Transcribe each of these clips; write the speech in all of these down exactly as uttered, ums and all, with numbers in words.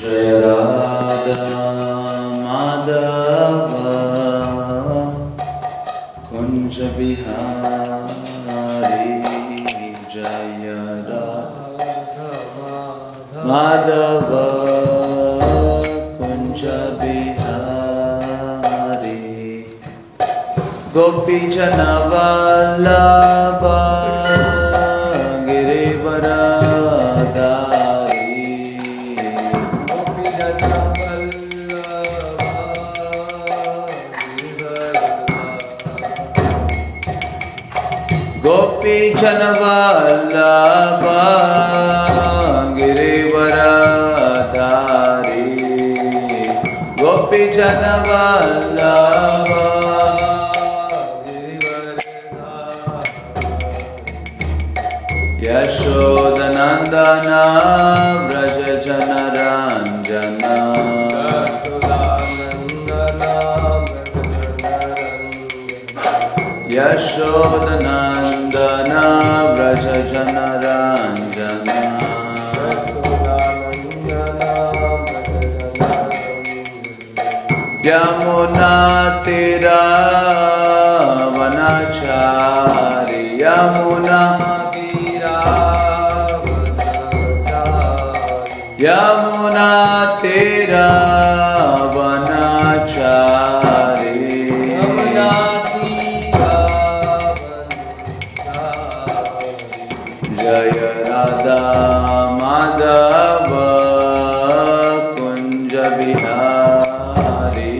जय राधा माधव कुंज बिहारी जय राधा माधव कुंज बिहारी गोपी जन वल्लभ गोपी जन वल्लभ गिरिवरधारी गोपी जन वल्लभ यशोदनंदन व्रज जन रंजन यशोदनंदन व्रज जन रंजन यमुना तीरा वनचारी यमुना यमुना तीरा वनचारी जय राधा माधव कुंज बिहारी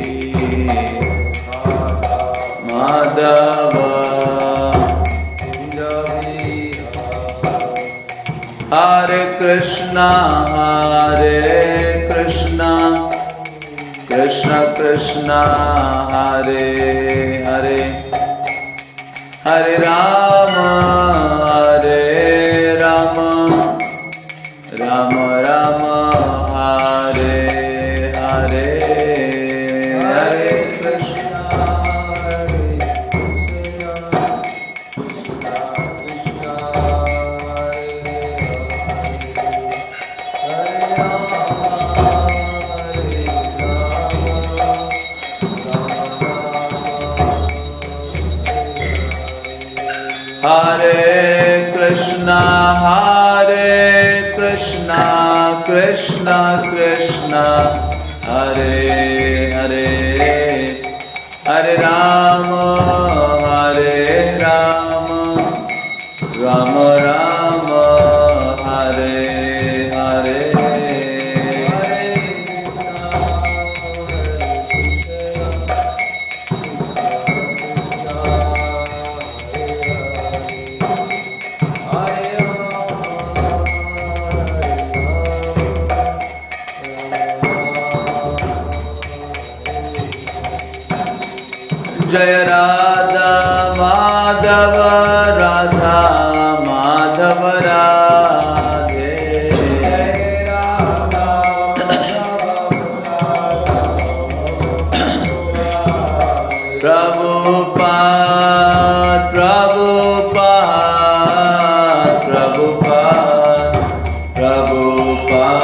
माधव हरे कृष्णा हरे कृष्णा कृष्ण कृष्ण हरे हरे हरे राम हरे राम राम राम हरे हरे हरे कृष्णा हरे कृष्णा कृष्णा हरे कृष्णा हरे कृष्णा कृष्णा कृष्णा हरे हरे हरे राम हरे राम राम राम हरे हरे जय राधा माधव राधा माधव राधे जय राधा प्रभुपाद प्रभुपाद प्रभुपाद प्रभुपाद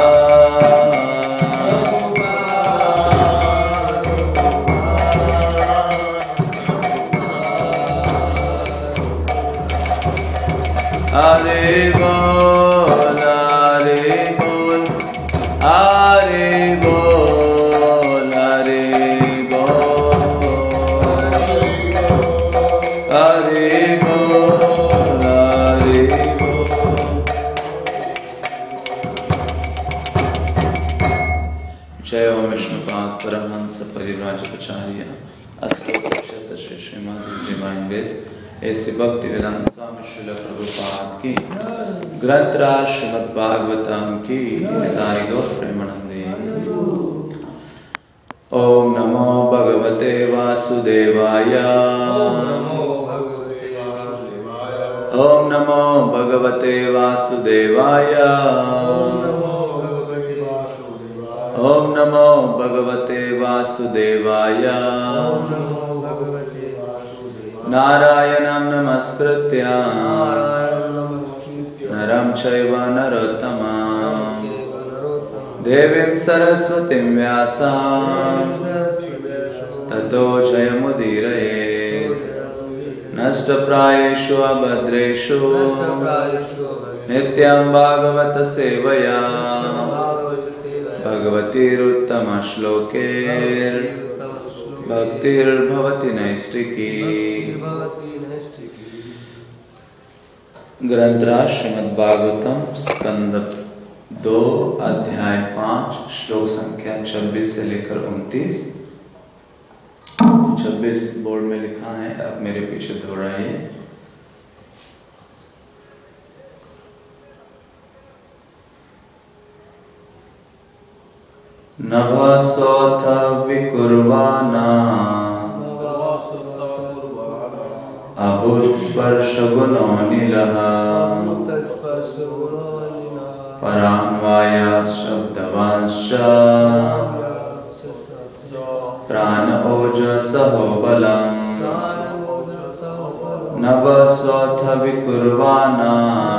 हरे बोल हरे बोल हरे बोल हरे बोल हरे बोल हरे बोल जय ओम विष्णुपाद परमहंस परिव्राजकाचार्य अष्टोत्तर श्री श्रीमद डिवाइन ग्रेस ऐसे भक्ति वेदांत स्वामी श्रील प्रभुपाद की ग्रंथराज श्रीमद् भागवतम की निताई गौर प्रेमानंदे। ओम नमो भगवते वासुदेवाय ओम नमो भगवते वासुदेवाय ओम नमो भगवते वासुदेवाय नारायणं नमस्कृत्य नरं चैव नरोत्तमं देवीं सरस्वतीं व्यासां ततो जयमुदीरये। नष्टप्रायेषु अभद्रेषु नित्यं भागवत सेवया भगवतीरुत्तमश्लोके भक्तिर्भवति नैष्टिकी। ग्रंथराज श्रीमद्भागवतम स्कंद दो अध्याय पांच श्लोक संख्या छब्बीस से लेकर उनतीस। छब्बीस बोर्ड में लिखा है, अब मेरे पीछे दोहराइए। नभसोऽथ विकुर्वाणा अभूत्स्पर्शगुणोऽनिलः परान्वायात् शब्दवांश्च प्राण ओजसहो बलम्। नभसोऽथ विकुर्वाणा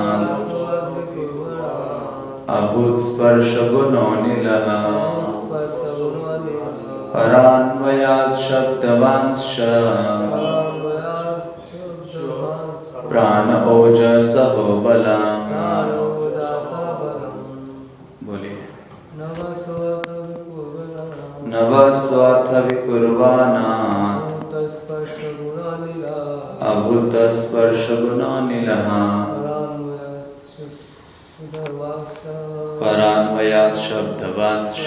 अभूत्स्पर्शगुणोऽनिलः परान्वयात् शब्दवांश्च प्राण ओजसहो बलम्। बोलिए। नभस्वाथ विकुर्वाणात् अभूतस्पर्शगुणोऽनिलः परान्वयात् शब्दवांश्च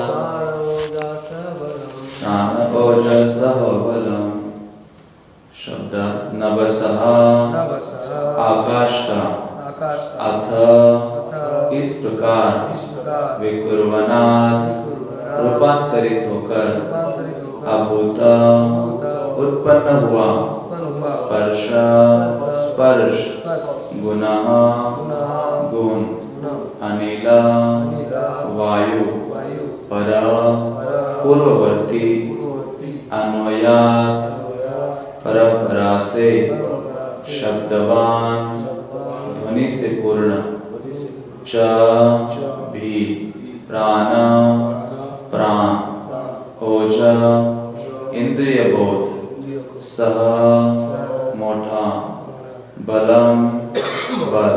प्राण ओजसहो बलम्। शब्द नभसः आकाश का, अथ इस प्रकार, विकुर्वणात् रूपांतरित होकर, अभूत उत्पन्न हुआ, स्पर्श स्पर्श गुणः गुण, अनिल वायु, पर पूर्ववर्ती, अन्वयात् परंपरा से, शब्दवान ध्वनि से पूर्ण, च भी प्राण प्राण, ओज इंद्रिय बोध, सह मोठा, बलम बल।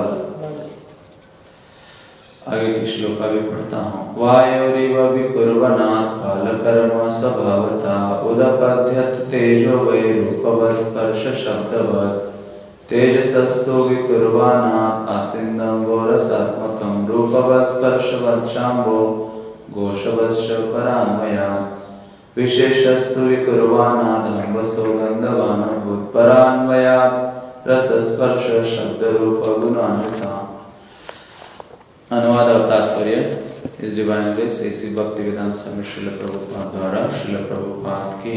आगे की श्लोका भी पढ़ता हूँ। वायोरिव विकुर्वणात् कालकर्म स्वभावतः उदपद्यत तेजो वै रूपवत्स्पर्श शब्दवत्। तेजसस्तु विकुर्वणात् आसीन्दम्भो रसात्मकं रूपवत्स्पर्शवत्-शाम्भो घोषवश्च परान्वयात्। विशेषस्तु विकुर्वणात् अम्बसो गन्धवानभूत् परान्वयात् रसस्पर्श शब्दरूपगुणान्विता। अनुवाद और तात्पर्य। इस डिवाइन ग्रेस ऐसी भक्तिवेदांत स्वामी श्रील प्रभुपाद द्वारा श्रील प्रभुपाद की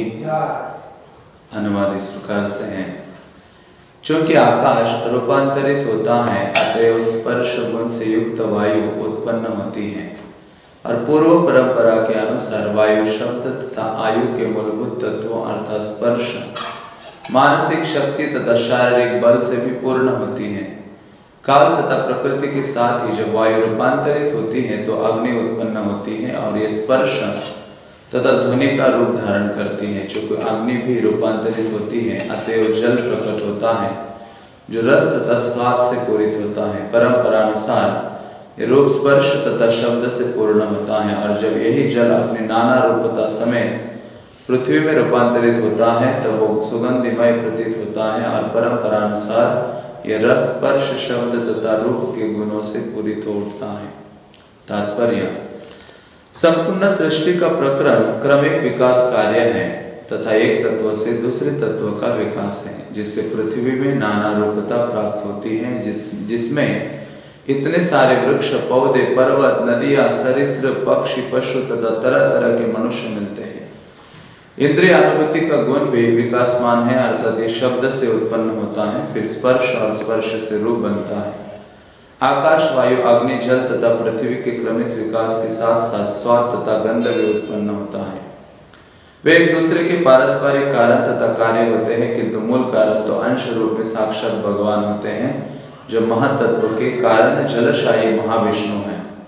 अनुवाद इस प्रकार से है। चूंकि आकाश रूपांतरित होता है, अतएव स्पर्श गुण से युक्त वायु उत्पन्न होती है और पूर्व परंपरा के अनुसार वायु शब्द तथा आयु के मूलभूत तत्वों अर्थात स्पर्श, मानसिक शक्ति तथा शारीरिक बल से भी पूर्ण होती है। काल तथा प्रकृति के साथ ही जब वायु रूपांतरित होती है तो अग्नि उत्पन्न होती है और ये स्पर्श तथा ध्वनि का रूप धारण करती है। चूंकि अग्नि भी रूपांतरित होती है, अतएव जल प्रकट होता है जो रस तथा स्वाद से पूरित होता है। परंपरा अनुसार ये रूप स्पर्श तथा शब्द से पूर्ण होता है और जब यही जल अपनी नाना रूपता समेत पृथ्वी में रूपांतरित होता है तब वो सुगंधिमय प्रतीत होता है और परंपरा अनुसार ये रस स्पर्श शब्द तथा रूप के गुणों से पूरित हो उठता है। तात्पर्य। संपूर्ण सृष्टि का प्रकरण क्रमिक विकास कार्य है तथा एक तत्व से दूसरे तत्व का विकास है, जिससे पृथ्वी में नाना रूपता प्राप्त होती है, जिस जिसमें इतने सारे वृक्ष, पौधे, पर्वत, नदियां, सरीसृप, पक्षी, पशु तथा तरह तरह के मनुष्य मिलते हैं। इंद्रिय अनुभूति का गुण भी विकासमान है, अर्थात ये शब्द से उत्पन्न होता है, फिर स्पर्श और स्पर्श से रूप बनता है। आकाश, वायु, अग्नि, जल तथा पृथ्वी के क्रमिक विकास के साथ साथ स्वाद तथा गंध भी उत्पन्न होता है। वे एक दूसरे के पारस्परिक कारण तथा कार्य होते हैं, किंतु मूल कारण तो अंश रूप में साक्षात भगवान होते हैं, जो महतत्व के कारण जलशायी महाविष्णु हैं।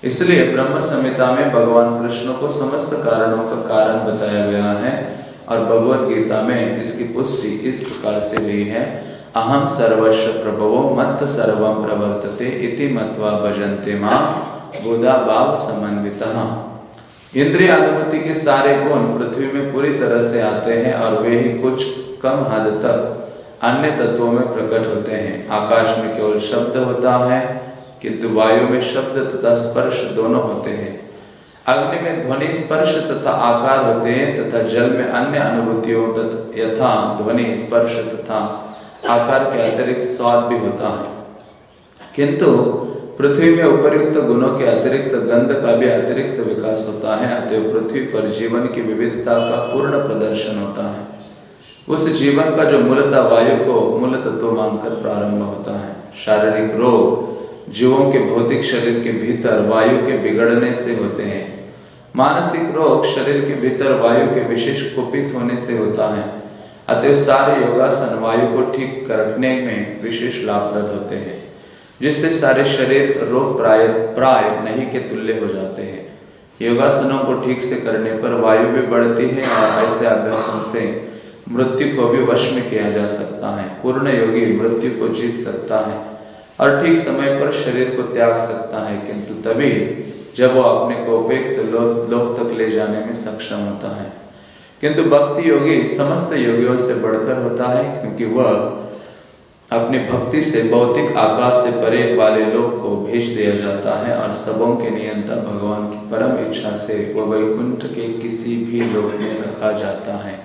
इसलिए ब्रह्म संहिता में भगवान कृष्ण को समस्त कारणों का कारण बताया गया है और भगवत गीता में इसकी पुष्टि इस प्रकार से हुई है, अहम सर्वस्व प्रभवो मत्त सर्वम प्रवर्तते इति मत्वा भजन्ते मां बुधा भाव समन्वितः। इंद्रिय अनुभूति के सारे गुण पृथ्वी में पूरी तरह से आते हैं और वे ही कुछ कम हद तक अन्य तत्वों में प्रकट होते हैं। आकाश में केवल शब्द होता है, किंतु वायु में शब्द तथा स्पर्श दोनों होते हैं। अग्नि में ध्वनि स्पर्श तथा आकार होते हैं तथा जल में अन्य अनुभूतियों तथा यथा ध्वनि स्पर्श तथा आकार के अतिरिक्त स्वाद भी होता है, किंतु पृथ्वी में उपर्युक्त गुणों के अतिरिक्त गंध का भी अतिरिक्त विकास होता है। अतः पृथ्वी पर जीवन की विविधता का पूर्ण प्रदर्शन होता है। उस जीवन का जो मूलतः वायु को मूल तत्व मानकर प्रारंभ होता है। शारीरिक रोग जीवों के भौतिक शरीर के भीतर वायु के बिगड़ने से होते हैं। मानसिक रोग शरीर के भीतर वायु के विशेष कुपित होने से होता है। अतः सारे योगासन वायु को ठीक करने में विशेष लाभप्रद होते हैं, जिससे सारे शरीर रोग प्राय प्राय नहीं के तुल्य हो जाते हैं। योगासनों को ठीक से करने पर वायु भी बढ़ती है और ऐसे अभ्यासों से मृत्यु को भी वश में किया जा सकता है। पूर्ण योगी मृत्यु को जीत सकता है और ठीक समय पर शरीर को त्याग सकता है, किंतु तभी जब वो अपने को उपयुक्त लोक लोक तक ले जाने में सक्षम होता है। किंतु भक्ति योगी समस्त योगियों से बढ़कर होता है, क्योंकि वह अपनी भक्ति से भौतिक आकाश से परे वाले लोक को भेज दिया जाता है और सबों के नियंता भगवान की परम इच्छा से वह वैकुंठ के किसी भी लोक में रखा जाता है।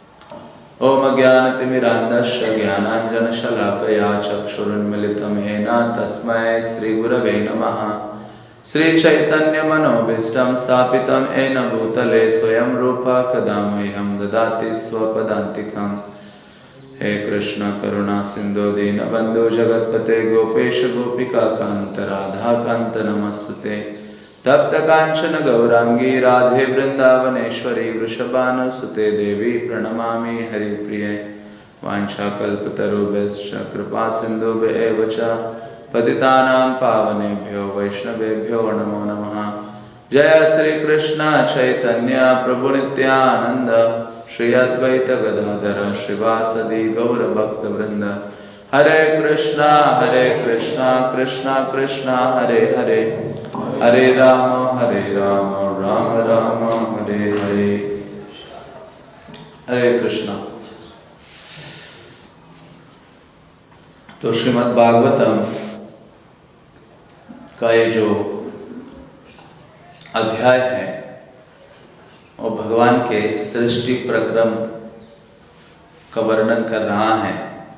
ओम ज्ञानतिमिरान्धस्य ज्ञानाञ्जनशलाकया चक्षुरुन्मीलितं येन तस्मै श्रीगुरवे नमः। श्रीचैतन्यमनोभीष्टं स्थापितं येन भूतले स्वयं रूपा कदा मह्यं ददाति स्वपदान्तिकम्। हे कृष्ण करुणा सिंधु दीनबन्धो जगत्पते गोपेश गोपिकान्त राधाकान्त नमस्तुते। तप्त कांचन गौरांगी राधे वृंदावनेश्वरी वृषभानुसुते देवी प्रणमामि हरिप्रिये। वाञ्छाकल्पतरुभ्यश्च कृपा सिन्धुभ्येव च पतितानां पावनेभ्यो वैष्णवेभ्यो नमो नमः। जय श्री कृष्ण चैतन्य प्रभु नित्यानंद श्री अद्वैत गदाधर श्रीवासदि गौर भक्त वृंद। हरे कृष्णा हरे कृष्णा कृष्णा कृष्णा हरे हरे, हरे राम हरे राम राम राम हरे हरे। हरे कृष्णा। तो श्रीमद् भागवतम का ये जो अध्याय है वो भगवान के सृष्टि प्रक्रम का वर्णन कर रहा है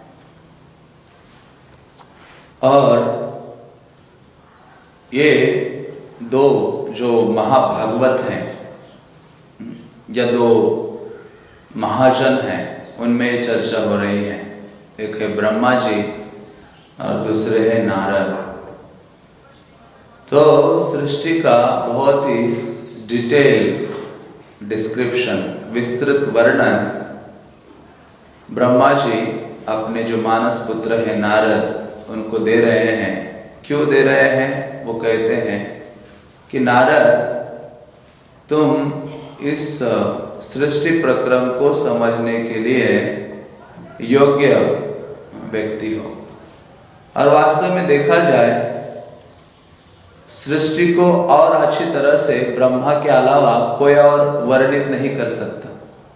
और ये दो जो महाभागवत हैं या दो महाजन हैं उनमें ये चर्चा हो रही है। एक है ब्रह्मा जी और दूसरे है नारद। तो सृष्टि का बहुत ही डिटेल डिस्क्रिप्शन विस्तृत वर्णन ब्रह्मा जी अपने जो मानस पुत्र है नारद उनको दे रहे हैं। क्यों दे रहे हैं? वो कहते हैं कि नारद तुम इस सृष्टि प्रक्रम को समझने के लिए योग्य व्यक्ति हो। और वास्तव में देखा जाए सृष्टि को और अच्छी तरह से ब्रह्मा के अलावा कोई और वर्णित नहीं कर सकता,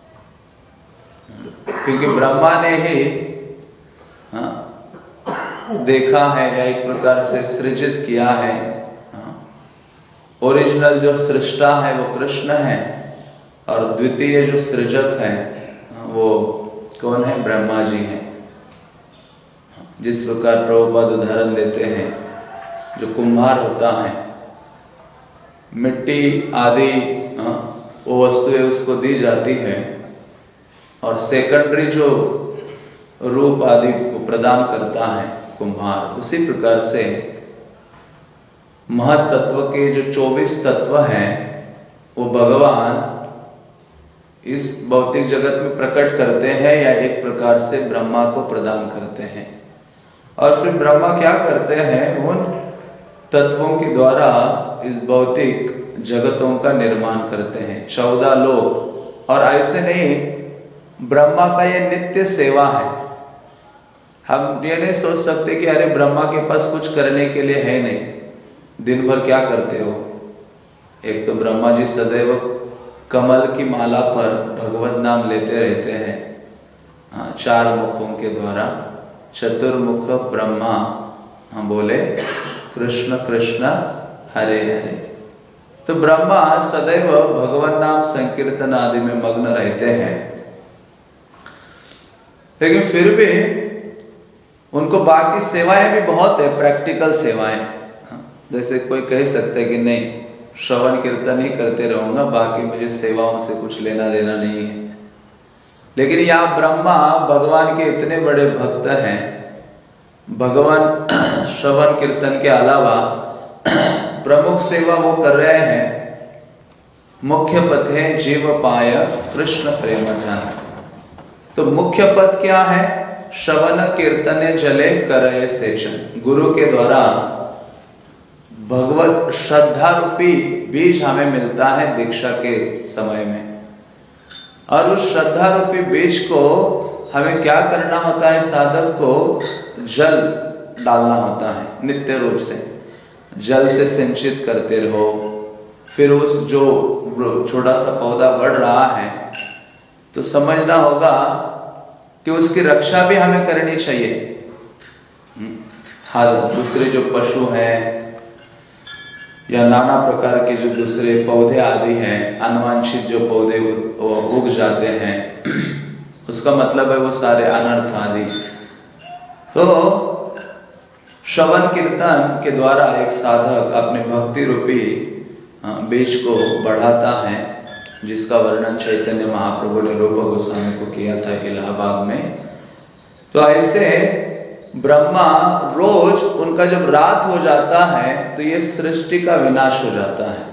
क्योंकि ब्रह्मा ने ही हाँ, देखा है या एक प्रकार से सृजित किया है। हाँ, ओरिजिनल जो सृष्टा है वो कृष्ण है और द्वितीय जो सृजक है वो कौन है? ब्रह्मा जी हैं। जिस प्रकार प्रभुपाद उदाहरण देते हैं, जो कुम्हार होता है मिट्टी आदि वो वस्तुएं उसको दी जाती है और सेकेंडरी जो रूप आदि को प्रदान करता है कुम्हार। उसी प्रकार से महत तत्व के जो चौबीस तत्व हैं वो भगवान इस भौतिक जगत में प्रकट करते हैं या एक प्रकार से ब्रह्मा को प्रदान करते हैं। और फिर ब्रह्मा क्या करते हैं? उन तत्वों के द्वारा इस भौतिक जगतों का निर्माण करते हैं, चौदह लोग। और ऐसे नहीं, ब्रह्मा का ये नित्य सेवा है। हम ये नहीं सोच सकते कि अरे ब्रह्मा के पास कुछ करने के लिए है नहीं, दिन भर क्या करते हो। एक तो ब्रह्मा जी सदैव कमल की माला पर भगवत नाम लेते रहते हैं, हाँ, चार मुखों के द्वारा। चतुर्मुख ब्रह्मा, हम बोले कृष्ण कृष्ण हरे हरे। तो ब्रह्मा सदैव भगवान नाम संकीर्तन आदि में मग्न रहते हैं, लेकिन फिर भी उनको बाकी सेवाएं भी बहुत है, प्रैक्टिकल सेवाएं। जैसे कोई कह सकता है कि नहीं, श्रवण कीर्तन ही करते रहूंगा, बाकी मुझे सेवाओं से कुछ लेना देना नहीं है। लेकिन यहाँ ब्रह्मा भगवान के इतने बड़े भक्त हैं, भगवान श्रवण कीर्तन के अलावा प्रमुख सेवा वो कर रहे हैं। मुख्य पद है जीव पाय कृष्ण प्रेम धन। तो मुख्य पद क्या है? श्रवण कीर्तन जले करे सेचन। गुरु के द्वारा भगवत श्रद्धा रूपी बीज हमें मिलता है दीक्षा के समय में, और उस श्रद्धा रूपी बीज को हमें क्या करना होता है? साधक को जल डालना होता है, नित्य रूप से जल से सिंचित करते रहो। फिर उस जो छोटा सा पौधा बढ़ रहा है तो समझना होगा कि उसकी रक्षा भी हमें करनी चाहिए। हाँ, दूसरे जो पशु हैं या नाना प्रकार के जो दूसरे पौधे आदि हैं, अनवांछित जो पौधे उग जाते हैं, उसका मतलब है वो सारे अनर्थ आदि। तो श्रवण कीर्तन के द्वारा एक साधक अपने भक्ति रूपी बीज को बढ़ाता है, जिसका वर्णन चैतन्य महाप्रभु ने रूप गोस्वामी को किया था इलाहाबाद में। तो ऐसे ब्रह्मा रोज, उनका जब रात हो जाता है तो ये सृष्टि का विनाश हो जाता है।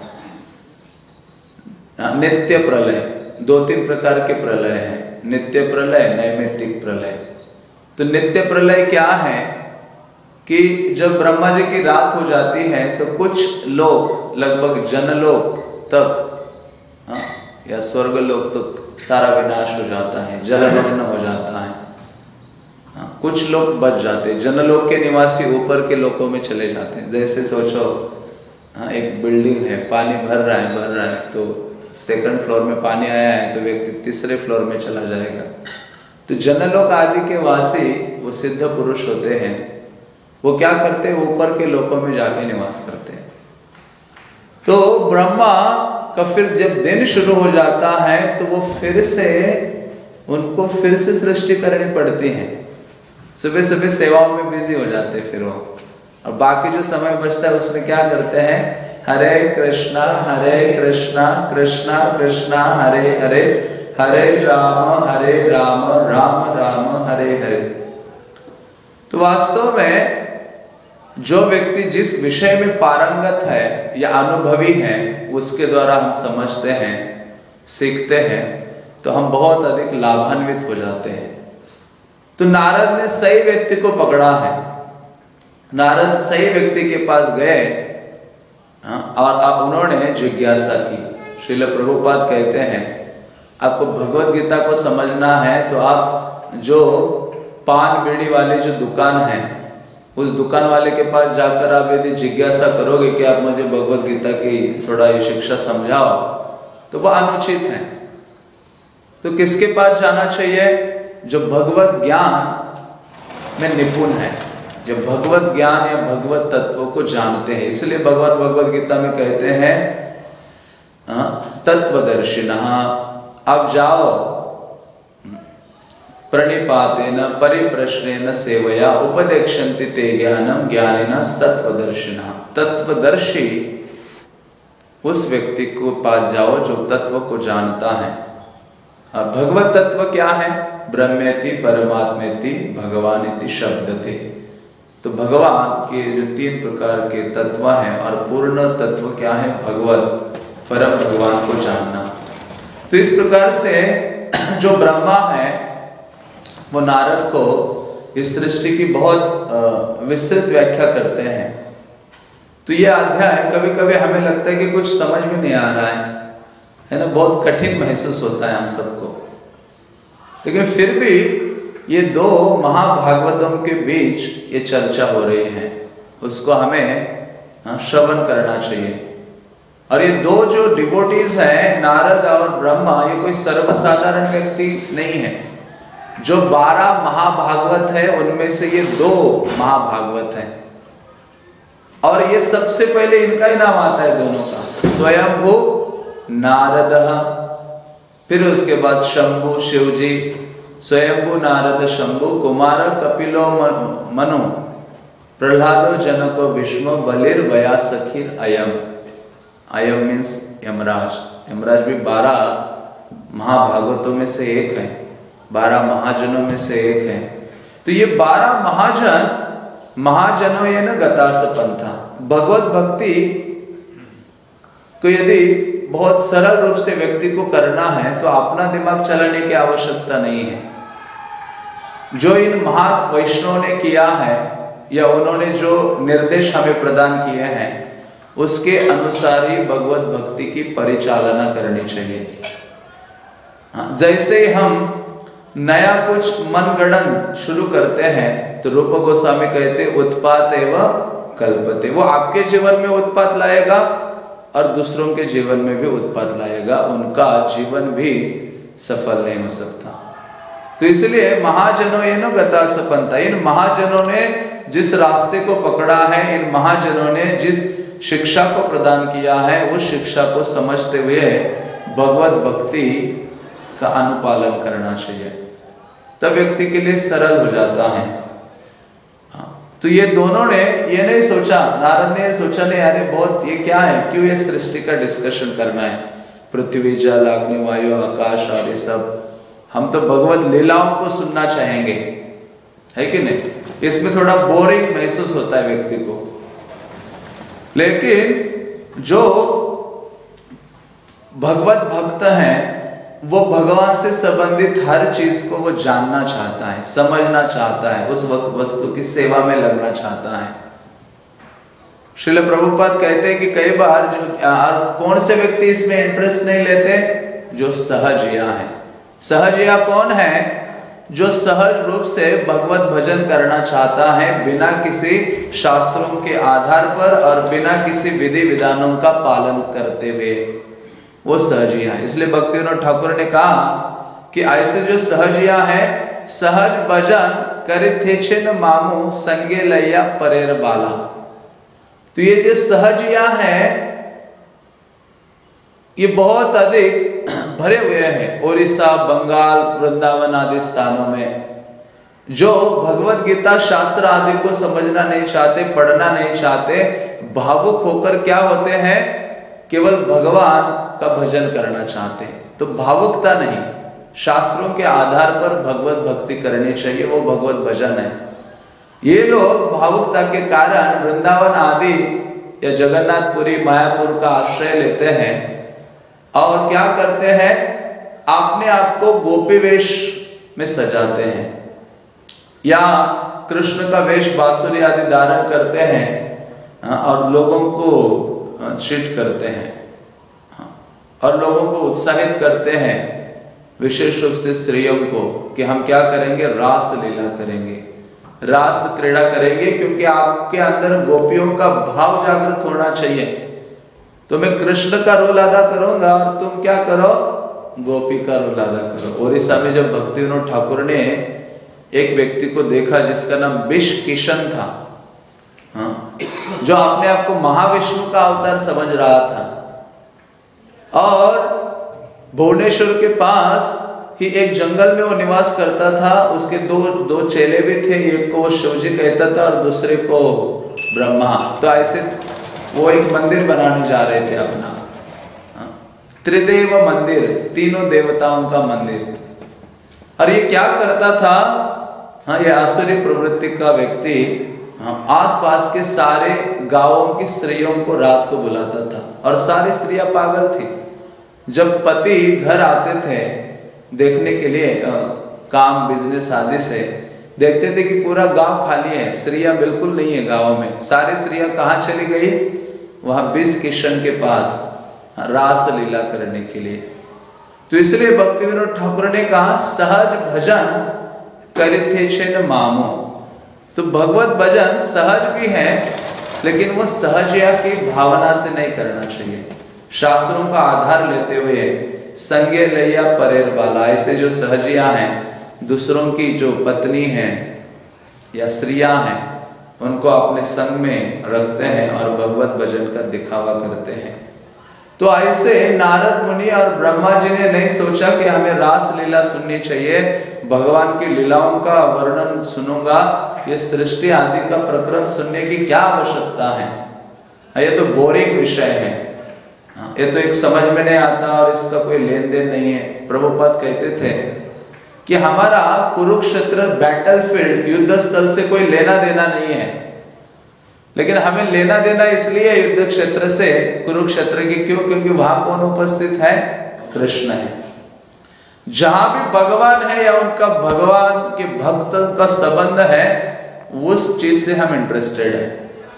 नित्य प्रलय, दो तीन प्रकार के प्रलय हैं, नित्य प्रलय, नैमित्तिक प्रलय। तो नित्य प्रलय क्या है कि जब ब्रह्मा जी की रात हो जाती है तो कुछ लोग, लगभग जनलोक तक, हाँ, या स्वर्गलोक तक सारा विनाश हो जाता है, जलमग्न हो जाता है। हाँ, कुछ लोग बच जाते हैं, जनलोक के निवासी ऊपर के लोकों में चले जाते हैं। जैसे सोचो, हाँ, एक बिल्डिंग है, पानी भर रहा है भर रहा है तो सेकंड फ्लोर में पानी आया है तो व्यक्ति तीसरे फ्लोर में चला जाएगा। तो जनलोक आदि के वासी वो सिद्ध पुरुष होते हैं, वो क्या करते हैं? ऊपर के लोकों में जाके निवास करते हैं। तो ब्रह्मा का फिर जब दिन शुरू हो जाता है तो वो फिर से, उनको फिर से सृष्टि करनी पड़ती है। सुबह सुबह सेवाओं में बिजी हो जाते हैं फिर वो, और बाकी जो समय बचता है उसमें क्या करते हैं? हरे कृष्णा हरे कृष्णा कृष्णा कृष्णा हरे हरे, हरे राम हरे राम राम राम हरे हरे। तो वास्तव में जो व्यक्ति जिस विषय में पारंगत है या अनुभवी है, उसके द्वारा हम समझते हैं, सीखते हैं, तो हम बहुत अधिक लाभान्वित हो जाते हैं। तो नारद ने सही व्यक्ति को पकड़ा है। नारद सही व्यक्ति के पास गए, और अब उन्होंने जिज्ञासा की। श्रील प्रभुपाद कहते हैं, आपको भगवत गीता को समझना है तो आप जो पान बीड़ी वाली जो दुकान है, उस दुकान वाले के पास जाकर आप यदि जिज्ञासा करोगे कि आप मुझे भगवत गीता की थोड़ा ये शिक्षा समझाओ, तो वह अनुचित है। तो किसके पास जाना चाहिए? जो भगवत ज्ञान में निपुण है, जो भगवत ज्ञान या भगवत तत्व को जानते हैं। इसलिए भगवान भगवत गीता में कहते हैं तत्वदर्शिनः, आप जाओ प्रणिपातेन परिप्रश्नेन सेवया उपदेक्षन्ति ते ज्ञानम ज्ञानिनः तत्वदर्शिनः। तत्वदर्शी उस व्यक्ति को पास जाओ जो तत्व को जानता है। अब भगवत तत्व क्या है? ब्रह्मेति परमात्मेति भगवानिति शब्दते। तो भगवान के जो तीन प्रकार के तत्व हैं, और पूर्ण तत्व क्या है? भगवत, परम भगवान को जानना। तो इस प्रकार से जो ब्रह्मा है वो नारद को इस सृष्टि की बहुत विस्तृत व्याख्या करते हैं। तो ये अध्याय कभी कभी हमें लगता है कि कुछ समझ में नहीं आ रहा है, है ना, बहुत कठिन महसूस होता है हम सबको। लेकिन फिर भी ये दो महाभागवतों के बीच ये चर्चा हो रही है, उसको हमें श्रवण करना चाहिए। और ये दो जो डिवोटीज हैं, नारद और ब्रह्मा, ये कोई सर्वसाधारण व्यक्ति नहीं है। जो बारह महाभागवत है उनमें से ये दो महाभागवत हैं, और ये सबसे पहले इनका ही नाम आता है दोनों का, स्वयंभू नारद, फिर उसके बाद शंभु शिवजी, स्वयंभू नारद शंभु, कुमार कपिलो मनु, प्रहलादो जनको भीष्म, बलिर वया सखीर अयम। अयम मीन्स यमराज। यमराज भी बारह महाभागवतों में से एक है, बारह महाजनों में से एक है। तो ये बारह महाजन, महाजनों ये न गतास पंथा। भगवत भक्ति को यदि बहुत सरल रूप से व्यक्ति को करना है तो अपना दिमाग चलाने की आवश्यकता नहीं है। जो इन महा वैष्णवों ने किया है या उन्होंने जो निर्देश हमें प्रदान किए हैं उसके अनुसार ही भगवत भक्ति की परिचालना करनी चाहिए। जैसे हम नया कुछ मनगढ़ंत शुरू करते हैं तो रूप गोस्वामी कहते उत्पात एवं कल्पते, वो आपके जीवन में उत्पात लाएगा और दूसरों के जीवन में भी उत्पात लाएगा, उनका जीवन भी सफल नहीं हो सकता। तो इसलिए महाजनों ये नो गता सपंता, इन महाजनों ने जिस रास्ते को पकड़ा है, इन महाजनों ने जिस शिक्षा को प्रदान किया है, उस शिक्षा को समझते हुए भगवत भक्ति का अनुपालन करना चाहिए, तब व्यक्ति के लिए सरल हो जाता है। तो ये दोनों ने ये नहीं सोचा, नारद ने सोचा नहीं अरे बहुत ये क्या है, क्यों ये सृष्टि का डिस्कशन करना है, पृथ्वी जल अग्नि वायु आकाश और ये सब, हम तो भगवत लीलाओं को सुनना चाहेंगे, है कि नहीं। इसमें थोड़ा बोरिंग महसूस होता है व्यक्ति को। लेकिन जो भगवत भक्त है वो भगवान से संबंधित हर चीज को वो जानना चाहता है, समझना चाहता है, उस वस्तु की सेवा में लगना चाहता है। श्रील प्रभुपाद कहते हैं कि कई बार जो कौन से व्यक्ति इसमें इंटरेस्ट नहीं लेते, जो सहजिया है। सहजिया कौन है? जो सहज रूप से भगवत भजन करना चाहता है बिना किसी शास्त्रों के आधार पर और बिना किसी विधि विधानों का पालन करते हुए, वो सहजिया है। इसलिए भक्तिविनोद ठाकुर ने कहा कि ऐसे जो सहजिया है, सहज भजन करिथेछिन मामू संगे लैया परेर बाला। तो ये जो सहजिया है ये बहुत अधिक भरे हुए हैं ओडिशा, बंगाल, वृंदावन आदि स्थानों में, जो भगवत गीता शास्त्र आदि को समझना नहीं चाहते, पढ़ना नहीं चाहते, भावुक होकर क्या होते हैं, केवल भगवान का भजन करना चाहते हैं। तो भावुकता नहीं, शास्त्रों के आधार पर भगवत भक्ति करनी चाहिए, वो भगवत भजन है। ये लोग भावुकता के कारण वृंदावन आदि या जगन्नाथपुरी, मायापुर का आश्रय लेते हैं और क्या करते हैं, अपने आप को गोपी वेश में सजाते हैं या कृष्ण का वेश बांसुरी आदि धारण करते हैं और लोगों को चीट करते हैं और लोगों को उत्साहित करते हैं, विशेष रूप से स्त्रियों को, कि हम क्या करेंगे, रास लीला करेंगे, रास क्रीड़ा करेंगे, क्योंकि आपके अंदर गोपियों का भाव जागृत होना चाहिए। तो मैं कृष्ण का रोल अदा करूंगा और तुम क्या करो, गोपी का रोल अदा करो। ओडिशा में जब भक्तिविनोद ठाकुर ने एक व्यक्ति को देखा जिसका नाम विष किशन था, हाँ, जो अपने आप को महाविष्णु का अवतार समझ रहा था, और भुवनेश्वर के पास ही एक जंगल में वो निवास करता था। उसके दो दो चेले भी थे, एक को शिवजी कहता था और दूसरे को ब्रह्मा। तो ऐसे वो एक मंदिर बनाने जा रहे थे अपना, त्रिदेव मंदिर, तीनों देवताओं का मंदिर। और ये क्या करता था, हाँ, ये आसुरी प्रवृत्ति का व्यक्ति हाँ, आसपास के सारे गांवों की स्त्रियों को रात को बुलाता था और सारी स्त्रियां पागल थी। जब पति घर आते थे देखने के लिए आ, काम बिजनेस आदि से, देखते थे कि पूरा गांव खाली है, स्त्रियां बिल्कुल नहीं है गांव में। सारी स्त्रियां कहाँ चली गई? वहां विष किशन के पास रास लीला करने के लिए। तो इसलिए भक्ति विनोद ठाकुर ने कहा सहज भजन करिथे छिन मामो। तो भगवत भजन सहज भी है, लेकिन वो सहजया की भावना से नहीं करना चाहिए। शास्त्रों का आधार लेते हुए संगे लैया परेर वाला, ऐसे जो सहजिया हैं, दूसरों की जो पत्नी हैं या स्त्रियां हैं, उनको अपने संग में रखते हैं और भगवत भजन का दिखावा करते हैं। तो ऐसे नारद मुनि और ब्रह्मा जी ने नहीं सोचा कि हमें रास लीला सुननी चाहिए, भगवान की लीलाओं का वर्णन सुनूंगा, ये सृष्टि आदि का प्रकरण सुनने की क्या आवश्यकता है, ये तो बोरिंग विषय है, ये तो एक समझ में नहीं आता और इसका कोई लेन देन नहीं है। प्रभुपाद कहते थे कि हमारा कुरुक्षेत्र बैटलफील्ड युद्ध स्थल से कोई लेना देना नहीं है, लेकिन हमें लेना देना इसलिए युद्ध क्षेत्र से, कुरुक्षेत्र की, क्यों? क्योंकि वहां कौन उपस्थित है? कृष्ण है। जहां भी भगवान है या उनका भगवान के भक्त का संबंध है, उस चीज से हम इंटरेस्टेड है।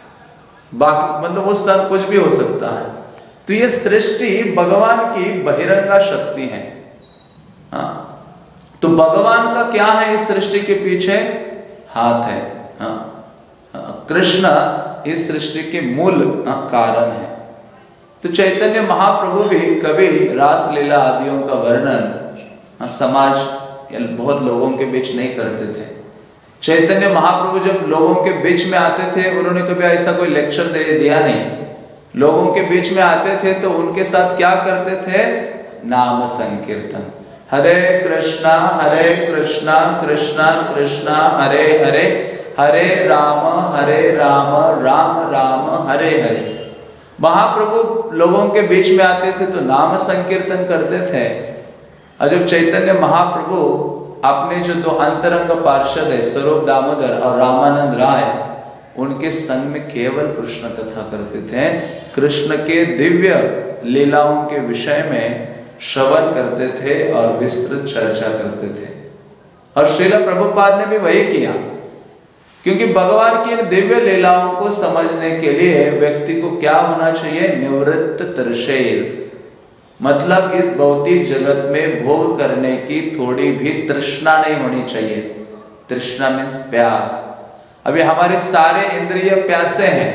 बाकी मतलब उस स्थान कुछ भी हो सकता है। तो ये सृष्टि भगवान की बहिरंगा शक्ति है। हाँ, तो भगवान का क्या है इस सृष्टि के पीछे? हाथ है। हाँ, हाँ, कृष्ण इस सृष्टि के मूल कारण है। तो चैतन्य महाप्रभु भी कभी रास लीला आदियों का वर्णन समाज या बहुत लोगों के बीच नहीं करते थे। चैतन्य महाप्रभु जब लोगों के बीच में आते थे, उन्होंने कभी ऐसा कोई लेक्चर दे दिया नहीं। लोगों के बीच में आते थे तो उनके साथ क्या करते थे? नाम संकीर्तन। हरे कृष्णा हरे कृष्णा कृष्णा कृष्णा हरे हरे, हरे राम हरे राम राम राम हरे हरे। महाप्रभु लोगों के बीच में आते थे तो नाम संकीर्तन करते थे। और जब चैतन्य महाप्रभु अपने जो दो अंतरंग पार्षद है, स्वरूप दामोदर और रामानंद राय, उनके संग में केवल कृष्ण कथा करते थे, कृष्ण के दिव्य लीलाओं के विषय में श्रवण करते थे और विस्तृत चर्चा करते थे। और श्रील प्रभुपाद ने भी वही किया, क्योंकि भगवान की इन दिव्य लीलाओं को समझने के लिए व्यक्ति को क्या होना चाहिए? निवृत्त तृषैर, मतलब इस भौतिक जगत में भोग करने की थोड़ी भी तृष्णा नहीं होनी चाहिए। तृष्णा मीन्स प्यास। अभी हमारे सारे इंद्रिय प्यासे हैं।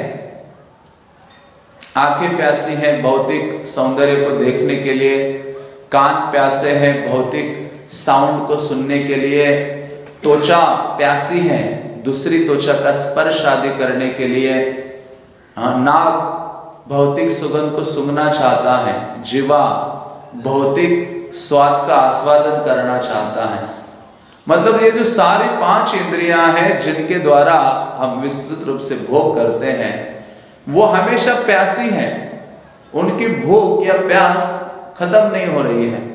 आंखें प्यासी हैं भौतिक सौंदर्य को देखने के लिए, कान प्यासे हैं भौतिक साउंड को सुनने के लिए, त्वचा प्यासी है दूसरी त्वचा का स्पर्श आदि करने के लिए, नाक भौतिक सुगंध को सूंघना चाहता है, जीवा भौतिक स्वाद का आस्वादन करना चाहता है। मतलब ये जो सारी पांच इंद्रियां हैं जिनके द्वारा हम विस्तृत रूप से भोग करते हैं, वो हमेशा प्यासी हैं। उनकी भूख या प्यास खत्म नहीं हो रही है।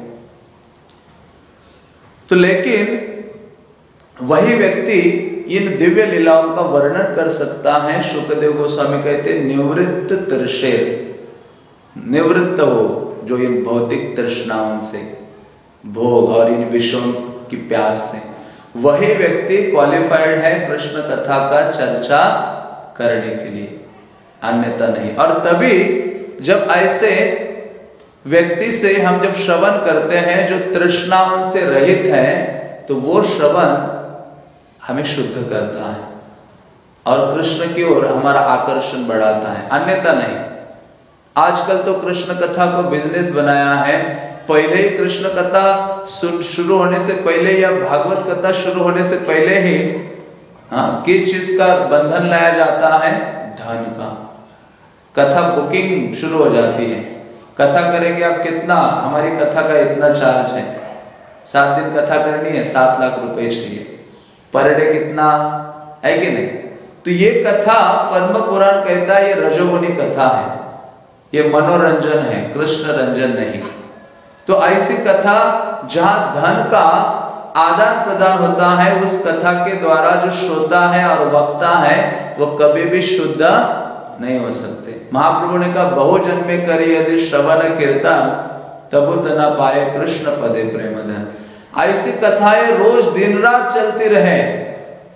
तो लेकिन वही व्यक्ति इन दिव्य लीलाओं का वर्णन कर सकता है। शुकदेव गोस्वामी कहते हैं निवृत्त तृषैर, निवृत्त हो जो इन भौतिक तृष्णाओं से, भोग और इन विषयों की प्यास से, वही व्यक्ति क्वालिफाइड है कृष्ण कथा का चर्चा करने के लिए, अन्यथा नहीं। और तभी जब ऐसे व्यक्ति से हम जब श्रवण करते हैं जो तृष्णाओं से रहित है, तो वो श्रवण हमें शुद्ध करता है और कृष्ण की ओर हमारा आकर्षण बढ़ाता है, अन्यथा नहीं। आजकल तो कृष्ण कथा को बिजनेस बनाया है। पहले ही कृष्ण कथा शुरू होने से पहले या भागवत कथा शुरू होने से पहले ही हाँ किस चीज का बंधन लाया जाता है? धन का। कथा बुकिंग शुरू हो जाती है। कथा करेंगे आप कितना? हमारी कथा का इतना चार्ज है, सात दिन कथा करनी है, सात लाख रुपए चाहिए पर डे, कितना है कि नहीं? तो ये कथा पद्म पुराण कहता है ये रजोगुनी कथा है, ये मनोरंजन है, कृष्ण रंजन नहीं। तो ऐसी कथा जहां धन का आदान प्रदान होता है, उस कथा के द्वारा जो श्रोता है और वक्ता है वो कभी भी शुद्ध नहीं हो सकते। महाप्रभु ने कहा बहु जन्मे करे यदि श्रवण कीर्तन तबु तना पाए कृष्ण पदे प्रेम धन। ऐसी कथाएं रोज दिन रात चलती रहे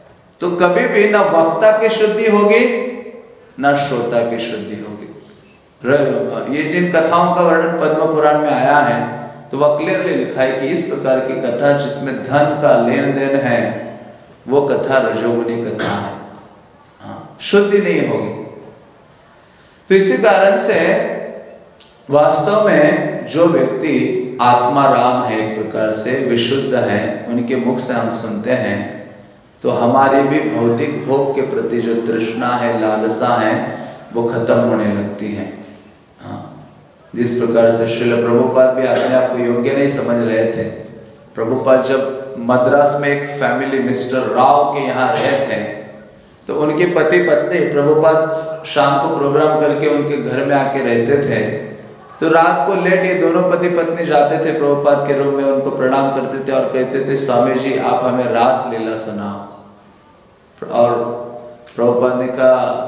तो कभी भी ना वक्ता की शुद्धि होगी ना श्रोता की शुद्धि होगी। ये जिन कथाओं का वर्णन पद्म पुराण में आया है तो वह क्लियरली लिखा है कि इस प्रकार की कथा जिसमें धन का लेन देन है वो कथा रजोगुनी कथा है, हाँ, शुद्धि नहीं होगी। तो इसी कारण से वास्तव में जो व्यक्ति आत्मा राम है, एक प्रकार से विशुद्ध है, उनके मुख से हम सुनते हैं तो हमारी भी भौतिक भोग के प्रति जो तृष्णा है, लालसा है, वो खत्म होने लगती है। हाँ, जिस प्रकार से श्रील प्रभुपाद भी अपने आप को योग्य नहीं समझ रहे थे। प्रभुपाद जब मद्रास में एक फैमिली मिस्टर राव के यहाँ रहे थे तो उनके पति पत्नी प्रभुपाद शाम को प्रोग्राम करके उनके घर में आके रहते थे। तो रात को लेट ये दोनों पति पत्नी जाते थे प्रभुपाद के रूम में, उनको प्रणाम करते थे और कहते थे स्वामी जी आप हमें रास लीला सुनाओ। और प्रभुपाद ने कहा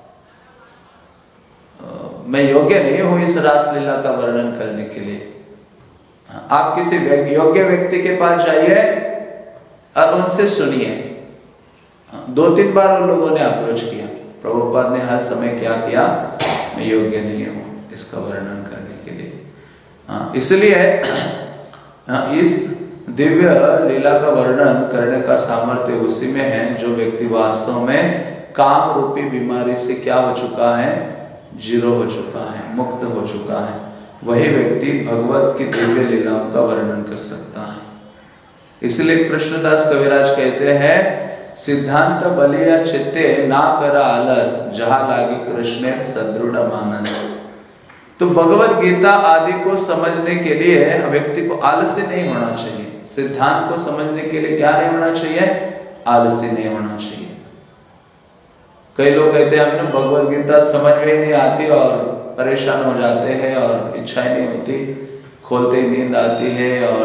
मैं योग्य नहीं हूं इस रास लीला का वर्णन करने के लिए, आप किसी योग्य व्यक्ति के पास जाइए और उनसे सुनिए। दो तीन बार उन लोगों ने अप्रोच किया, प्रभुपाद ने हर समय क्या किया, मैं योग्य नहीं हूं इसका वर्णन करने के लिए। इसलिए इस दिव्य लीला का वर्णन करने का सामर्थ्य उसी में है जो व्यक्ति वास्तव में काम रूपी बीमारी से क्या हो चुका है, जीरो हो चुका है, मुक्त हो चुका है। वही व्यक्ति भगवत की दिव्य लीलाओं का वर्णन कर सकता है। इसलिए कृष्णदास कविराज कहते हैं सिद्धांत बलिया चित्ते ना करा आलस, जहां लागे कृष्ण सदृढ़ मानस। तो भगवत गीता आदि को समझने के लिए व्यक्ति को आलसी नहीं होना चाहिए। सिद्धांत को समझने के लिए क्या नहीं होना चाहिए, आलसी नहीं होना चाहिए। कई लोग कहते हैं हमें भगवत गीता समझ में ही नहीं आती और परेशान हो जाते हैं और इच्छा ही नहीं होती, खोलते ही नींद आती है और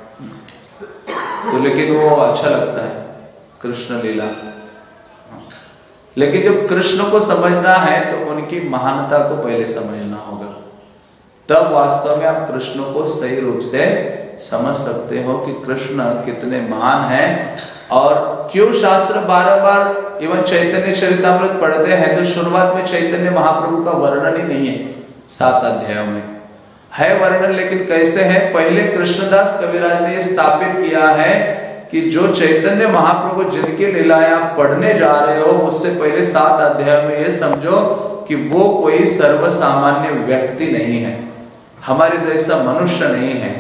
तो लेकिन वो अच्छा लगता है कृष्ण लीला। लेकिन जब कृष्ण को समझना है तो उनकी महानता को पहले समझना होगा, तब वास्तव में आप कृष्ण को सही रूप से समझ सकते हो कि कृष्ण कितने महान हैं। और क्यों शास्त्र बार बार इवन चैतन्य चरितामृत पढ़ते हैं तो शुरुआत में चैतन्य महाप्रभु का वर्णन ही नहीं है, सात अध्यायों में है वर्णन, लेकिन कैसे है, पहले कृष्णदास कविराज ने स्थापित किया है कि जो चैतन्य महाप्रभु जिनकी लीलाएं आप पढ़ने जा रहे हो उससे पहले सात अध्याय में ये समझो कि वो कोई सर्वसामान्य व्यक्ति नहीं है, हमारे जैसा मनुष्य नहीं है।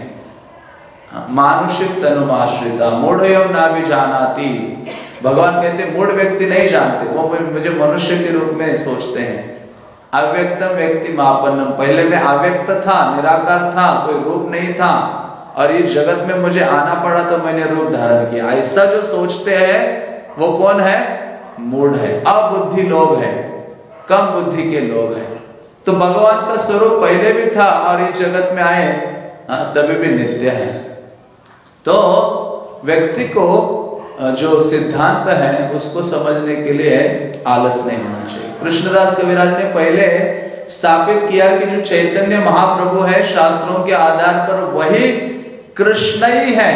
मानुषिक तनुमाश्रिता मूढ़यों ना भी जानाती, भगवान कहते मूढ़ व्यक्ति नहीं जानते, वो मुझे मनुष्य के रूप में सोचते हैं। अव्यक्तम व्यक्ति मापन्नम, पहले मैं अव्यक्त था, निराकार था, कोई रूप नहीं था और ये जगत में मुझे आना पड़ा तो मैंने रूप धारण किया। ऐसा जो सोचते हैं वो कौन है, मूढ़ है, अबुद्धि लोग हैं, कम बुद्धि के लोग हैं। तो भगवान का स्वरूप पहले भी था और इस जगत में आए तभी भी नित्य है। तो व्यक्ति को जो सिद्धांत है उसको समझने के लिए आलस नहीं होना चाहिए। कृष्णदास कविराज ने पहले स्थापित किया कि जो चैतन्य महाप्रभु है शास्त्रों के आधार पर वही कृष्ण ही है,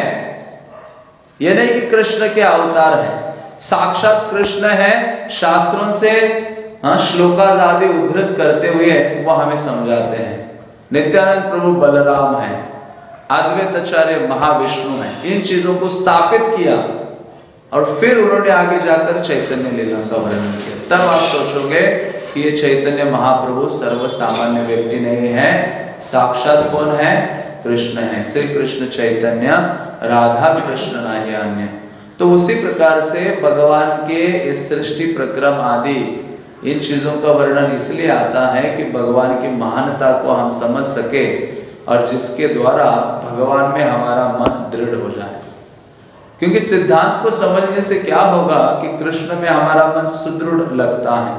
ये नहीं कि कृष्ण के अवतार है, साक्षात कृष्ण है। शास्त्रों से हाँ श्लोकाद आदि उद्धृत करते हुए वो हमें समझाते हैं। नित्यानंद प्रभु बलराम है, अद्वैताचार्य महाविष्णु है, इन चीजों को स्थापित किया और फिर उन्होंने आगे जाकर चैतन्य लीला का वर्णन किया। तब आप सोचोगे कि ये चैतन्य महाप्रभु सर्वसामान्य व्यक्ति नहीं है, साक्षात कौन है, कृष्ण है, श्री कृष्ण चैतन्य, राधा कृष्ण नहीं अन्य। तो उसी प्रकार से भगवान के इस सृष्टि प्रक्रम आदि इन चीजों का वर्णन इसलिए आता है कि भगवान की महानता को हम समझ सके और जिसके द्वारा भगवान में हमारा मन दृढ़ हो जाए। क्योंकि सिद्धांत को समझने से क्या होगा कि कृष्ण में हमारा मन सुदृढ़ लगता है,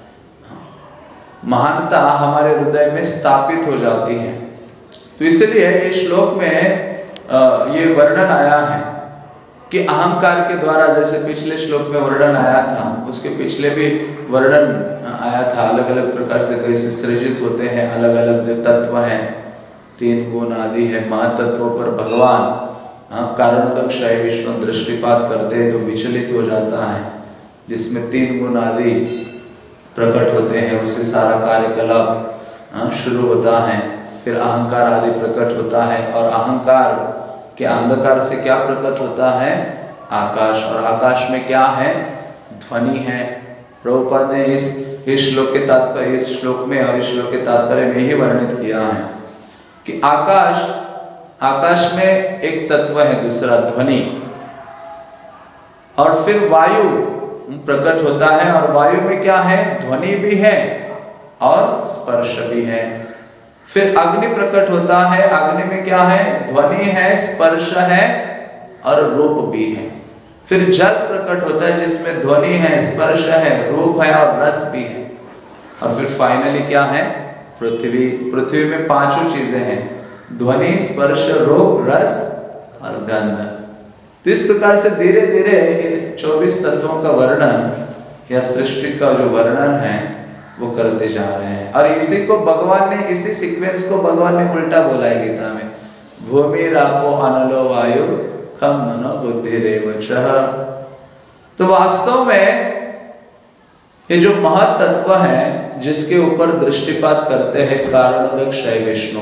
महानता हमारे हृदय में स्थापित हो जाती है। तो इसलिए इस श्लोक में ये वर्णन आया है कि अहंकार के द्वारा, जैसे पिछले श्लोक में वर्णन आया था, उसके पिछले भी वर्णन आया था अलग अलग प्रकार से कैसे सृजित होते हैं, अलग अलग जो तत्व हैं, तीन गुण आदि है, महतत्वों पर भगवान कारणोदक विष्णु दृष्टिपात करते हैं तो विचलित हो जाता है। जिसमें तीन गुण आदि प्रकट होते हैं, उससे सारा कार्यकलाप शुरू होता है। फिर अहंकार आदि प्रकट होता है, और अहंकार के अंधकार से क्या प्रकट होता है? आकाश। और आकाश में क्या है? ध्वनि है। प्रभुपाद ने इस इस श्लोक के तात्पर्य इस श्लोक में और इस श्लोक के तात्पर्य में ही वर्णित किया है कि आकाश आकाश में एक तत्व है, दूसरा ध्वनि, और फिर वायु प्रकट होता है, और वायु में क्या है? ध्वनि भी है और स्पर्श भी है। फिर अग्नि प्रकट होता है, अग्नि में क्या है? ध्वनि है, स्पर्श है और रूप भी है। फिर जल प्रकट होता है, जिसमें ध्वनि है, स्पर्श है, रूप है और रस भी है। और फिर फाइनली क्या है? पृथ्वी। पृथ्वी में पांचों चीजें हैं, ध्वनि, स्पर्श, रूप, रस और गंध। तो इस प्रकार से धीरे धीरे इन चौबीस तत्वों का वर्णन या सृष्टि का जो वर्णन है वो करते जा रहे हैं। और इसी को भगवान ने, इसी सीक्वेंस को भगवान ने उल्टा बोला है गीता में, भूमि रापो अनलो वायु खम मनो बुद्धि रेवच। तो वास्तव में ये जो महत् तत्व है जिसके ऊपर दृष्टिपात करते हैं कारणोदक शय विष्णु,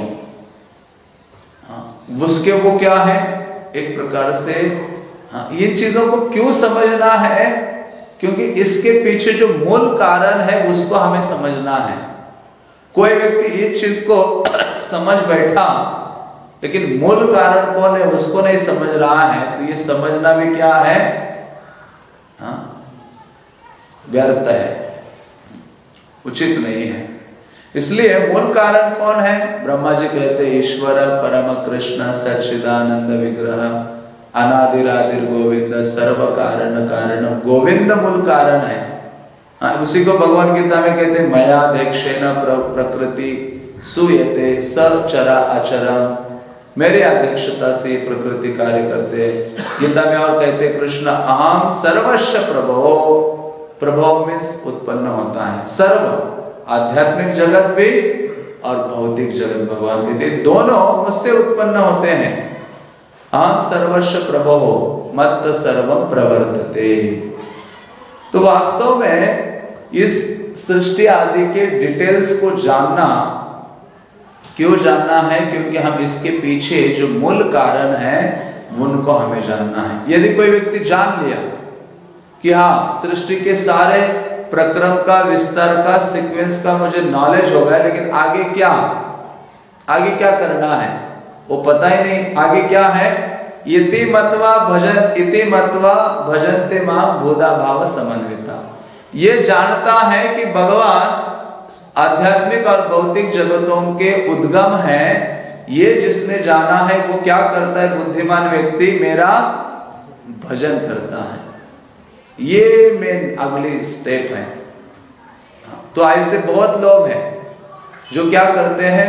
उसके वो क्या है? एक प्रकार से हाँ, ये चीजों को क्यों समझना है? क्योंकि इसके पीछे जो मूल कारण है उसको हमें समझना है। कोई व्यक्ति इस चीज को समझ बैठा लेकिन मूल कारण कौन है उसको नहीं समझ रहा है, तो ये समझना भी क्या है? हाँ, व्यर्थ है, उचित नहीं है। इसलिए मूल कारण कौन है? ब्रह्मा जी कहते ईश्वर परम कृष्ण सच्चिदानंद विग्रह अनादिरादिर गोविंद सर्व कारण कारण। गोविंद मूल कारण है। हाँ, उसी को भगवान गीता में कहते हैं मयाध्यक्षेन प्रकृति सूयते सब चरा अचरम। मेरे अध्यक्षता से प्रकृति कार्य करते हैं। गीता में और कहते हैं कृष्ण अहम सर्वस्व प्रभो। प्रभो मीन्स उत्पन्न होता है। सर्व आध्यात्मिक जगत भी और भौतिक जगत भगवान कहते दोनों मुझसे उत्पन्न होते हैं। अहम सर्वस्व प्रभो मत्त सर्वम प्रवर्तते। तो वास्तव में इस सृष्टि आदि के डिटेल्स को जानना क्यों जानना है? क्योंकि हम इसके पीछे जो मूल कारण है उनको हमें जानना है। यदि कोई व्यक्ति जान लिया कि हाँ सृष्टि के सारे प्रक्रम का, विस्तार का, सीक्वेंस का मुझे नॉलेज हो गया, लेकिन आगे क्या आगे क्या करना है वो पता ही नहीं। आगे क्या है? इति मत्वा भजन इति मत्वा भजन्ते मां भूदा भाव समन्विता। ये जानता है कि भगवान आध्यात्मिक और भौतिक जगतों के उद्गम है। ये जिसने जाना है वो क्या करता है? बुद्धिमान व्यक्ति मेरा भजन करता है। ये मेन अगली स्टेप है। तो ऐसे बहुत लोग हैं जो क्या करते हैं,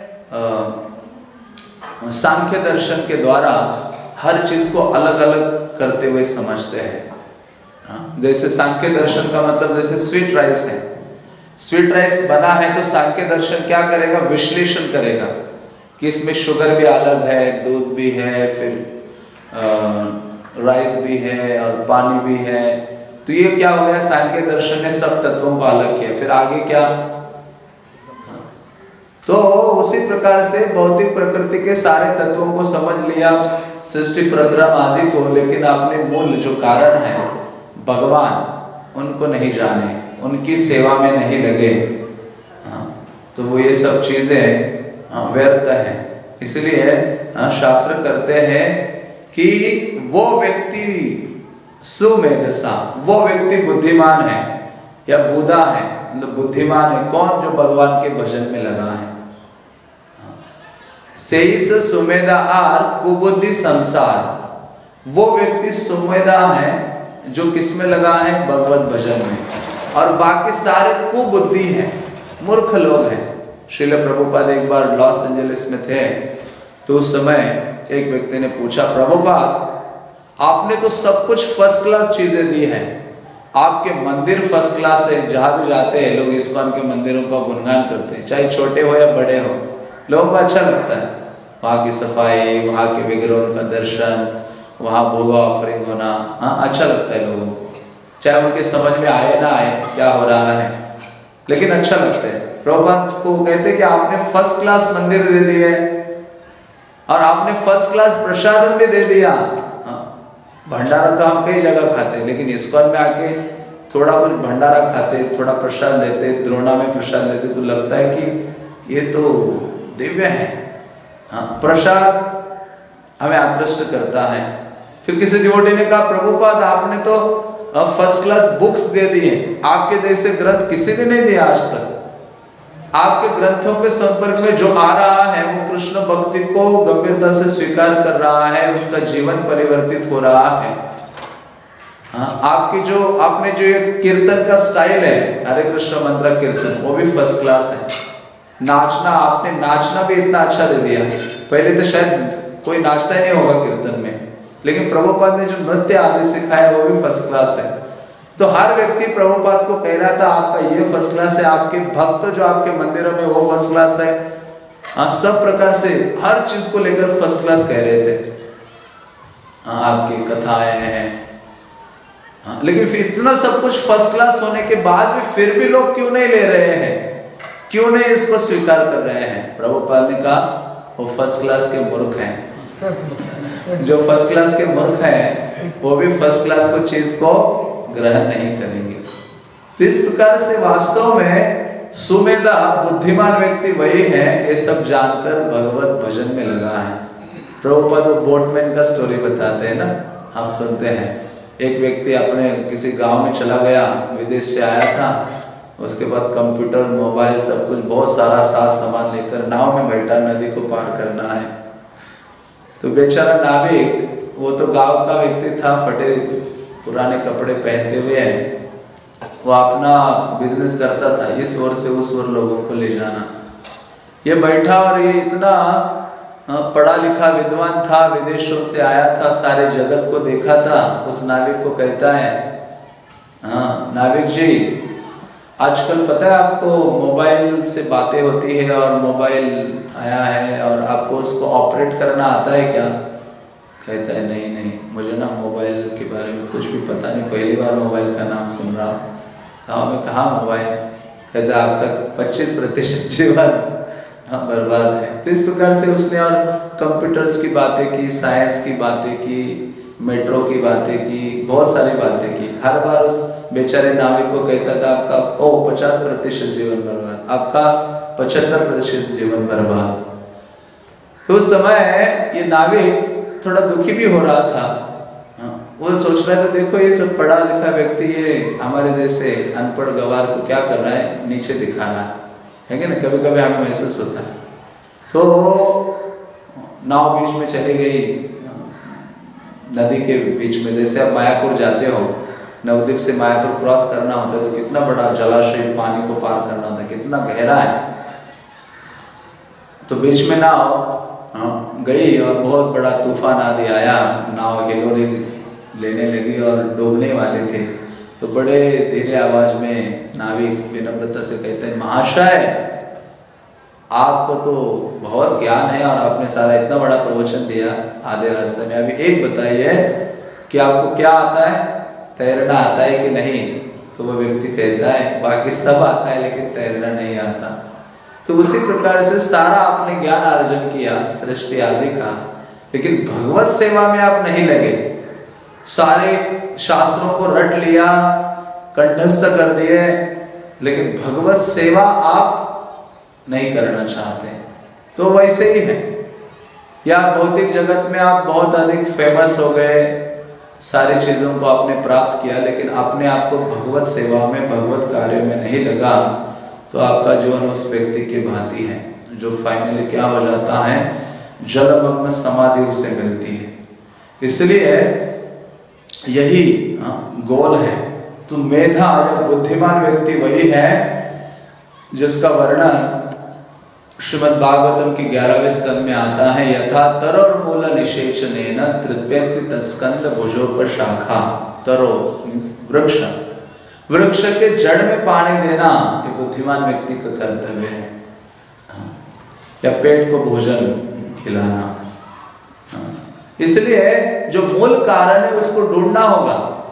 सांख्य दर्शन के द्वारा हर चीज को अलग अलग करते हुए समझते हैं। जैसे सांख्य दर्शन का मतलब जैसे स्वीट राइस है, स्वीट राइस बना है तो सांख्य दर्शन क्या करेगा? विश्लेषण करेगा कि इसमें शुगर भी अलग है, दूध भी है, फिर आ, राइस भी है और पानी भी है। तो ये क्या हो गया? सांख्य दर्शन ने सब तत्वों को अलग किया। फिर आगे क्या? तो उसी प्रकार से भौतिक प्रकृति के सारे तत्वों को समझ लिया, सृष्टि प्रक्रम आदि को, लेकिन अपने मूल जो कारण है भगवान उनको नहीं जाने, उनकी सेवा में नहीं लगे। हाँ, तो वो ये सब चीजें व्यर्थ है। इसलिए शास्त्र करते हैं कि वो व्यक्ति सुमेधसा, वो व्यक्ति बुद्धिमान है या बुधा है, मतलब बुद्धिमान है कौन? जो भगवान के भजन में लगा है। सेइस सुमेधा आर कुबुद्धि संसार। वो व्यक्ति सुमेधा है जो किस में लगा है? भगवत भजन में। और बाकी सारे कुबुद्धि हैं, मूर्ख लोग हैं। श्रील प्रभुपाद एक बार लॉस एंजलिस में थे, तो उस समय एक व्यक्ति ने पूछा, प्रभुपाद आपने तो सब कुछ फर्स्ट क्लास चीजें दी है, आपके मंदिर फर्स्ट क्लास है, जहां भी जाते हैं लोग इस्कॉन के मंदिरों का गुणगान करते हैं, चाहे छोटे हो या बड़े हो, लोगों को अच्छा लगता है। वहाँ की सफाई, वहाँ के विग्रहों का दर्शन, वहाँ भोग ऑफरिंग होना, हाँ अच्छा लगता है लोगों को। चाहे उनके समझ में आए ना आए क्या हो रहा है, लेकिन अच्छा लगता है। प्रभुपाद को कहते हैं कि आपने फर्स्ट क्लास मंदिर दे दिए और आपने फर्स्ट क्लास प्रसाद भी दे दिया। भंडारा तो हम कई जगह खाते हैं, लेकिन इस्कॉन में आके थोड़ा कुछ भंडारा खाते, थोड़ा प्रसाद लेते, द्रोणा में प्रसाद लेते, तो लगता है कि ये तो दिव्य है। हाँ, प्रसाद हमें आकृष्ट करता है। फिर किसी डिवोटी ने कहा, प्रभुपाद आपने तो फर्स्ट क्लास बुक्स दे दिए, आपके जैसे ग्रंथ किसी ने नहीं दिया आज तक। आपके ग्रंथों के संपर्क में जो आ रहा है वो कृष्ण भक्ति को गंभीरता से स्वीकार कर रहा है, उसका जीवन परिवर्तित हो रहा है। हाँ, आपकी जो आपने जो ये कीर्तन का स्टाइल है, हरे कृष्ण मंत्र कीर्तन, वो भी फर्स्ट क्लास है। नाचना, आपने नाचना भी इतना अच्छा दे दिया। पहले तो शायद कोई नाचता ही नहीं होगा कीर्तन में, लेकिन प्रभुपाद ने जो नृत्य आदि सिखाया वो भी फर्स्ट क्लास है। तो हर व्यक्ति प्रभुपाद को कह रहा था आपका ये फर्स्ट क्लास है, आपके भक्त जो आपके मंदिरों में वो फर्स्ट क्लास है। हाँ, सब प्रकार से हर चीज को लेकर फर्स्ट क्लास कह रहे थे। हाँ, आपकी कथाएं हैं। हाँ, लेकिन फिर इतना सब कुछ फर्स्ट क्लास होने के बाद भी फिर भी लोग क्यों नहीं ले रहे हैं, क्यों नहीं इसको स्वीकार कर रहे हैं? प्रभुपाद ने कहा वो फर्स्ट क्लास के मूर्ख हैं। जो फर्स्ट क्लास के मूर्ख हैं वो भी फर्स्ट क्लास को चीज को ग्रहण नहीं करेंगे। तो इस प्रकार से वास्तव में सुमेधा बुद्धिमान व्यक्ति वही है, ये सब जानकर भगवत भजन में लगा है। प्रभुपाद बोटमैन का स्टोरी बताते हैं ना, हम सुनते हैं। एक व्यक्ति अपने किसी गांव में चला गया, विदेश से आया था, उसके बाद कंप्यूटर, मोबाइल, सब कुछ बहुत सारा साथ सामान लेकर नाव में बैठा, नदी को पार करना है। तो बेचारा नाविक, वो तो गांव का व्यक्ति था, फटे पुराने कपड़े पहनते हुए हैं, वो अपना बिजनेस करता था, इस ओर से उस ओर लोगों को ले जाना। ये बैठा और ये इतना पढ़ा लिखा विद्वान था, विदेशों से आया था, सारे जगत को देखा था। उस नाविक को कहता है, हाँ नाविक जी, आजकल पता है आपको मोबाइल से बातें होती है और मोबाइल आया है और आपको उसको ऑपरेट करना आता है क्या? कहता है नहीं नहीं, मुझे ना मोबाइल के बारे में कुछ भी पता नहीं, पहली बार मोबाइल का नाम सुन रहा हूँ। कहा मैं कहा मोबाइल? कहता है आपका पच्चीस प्रतिशत जीवन हाँ बर्बाद है। तो इस प्रकार से उसने और कंप्यूटर्स की बातें की, साइंस की बातें की, मेट्रो की बातें की, बहुत सारी बातें की। हर बार उस बेचारे नाविक को कहता था आपका ओ पचास प्रतिशत जीवन बर्बाद, आपका पचहत्तर प्रतिशत जीवन बर्बाद। तो उस समय ये नाविक थोड़ा दुखी भी हो रहा था। वो सोच रहा था देखो ये सब पढ़ा लिखा व्यक्ति ये हमारे जैसे अनपढ़ गवार को क्या कर रहा है, नीचे दिखा रहा है, है कि ना? कभी कभी हमें महसूस होता है। तो नाव बीच में चली गई, नदी के बीच में। जैसे आप मायापुर जाते हो, नवद्वीप से मायापुर क्रॉस करना होता है तो कितना बड़ा जलाशय, पानी को पार करना होता है, कितना गहरा है। तो बीच में नाव गई और बहुत बड़ा तूफान आदि आया, नाव हिलोरे लेने लगी और डूबने वाले थे। तो बड़े धीरे आवाज में नाविक विनम्रता से कहते हैं, महाशय आपको तो बहुत ज्ञान है और आपने सारा इतना बड़ा प्रवचन दिया आधे रास्ते में, अभी एक बताइए कि आपको क्या आता है, तैरना आता है कि नहीं? तो वो व्यक्ति कहता है बाकी सब आता है लेकिन तैरना नहीं आता। तो उसी प्रकार से सारा आपने ज्ञान अर्जन किया सृष्टि आदि का, लेकिन भगवत सेवा में आप नहीं लगे। सारे शास्त्रों को रट लिया, कंठस्थ कर दिए, लेकिन भगवत सेवा आप नहीं करना चाहते। तो वैसे ही है, या भौतिक जगत में आप बहुत अधिक फेमस हो गए, सारी चीजों को आपने प्राप्त किया, लेकिन अपने आप को भगवत सेवा में, भगवत कार्य में नहीं लगा, तो आपका जीवन उस व्यक्ति की भांति है जो फाइनली क्या हो जाता है, जलमग्न समाधि उसे मिलती है। इसलिए यही गोल है। तो मेधा या बुद्धिमान व्यक्ति वही है जिसका वर्णन श्रीमद् भागवतम की ग्यारहवें स्कंद में आता है, यथा तरोर मूल निषेचनेन तृप्यन्ति तत्स्कंद भुजोपर शाखा। तरो मींस वृक्ष, वृक्ष के जड़ में पानी देना ये बुद्धिमान व्यक्ति का कर्तव्य है, या पेट को भोजन खिलाना। इसलिए जो मूल कारण है उसको ढूंढना होगा।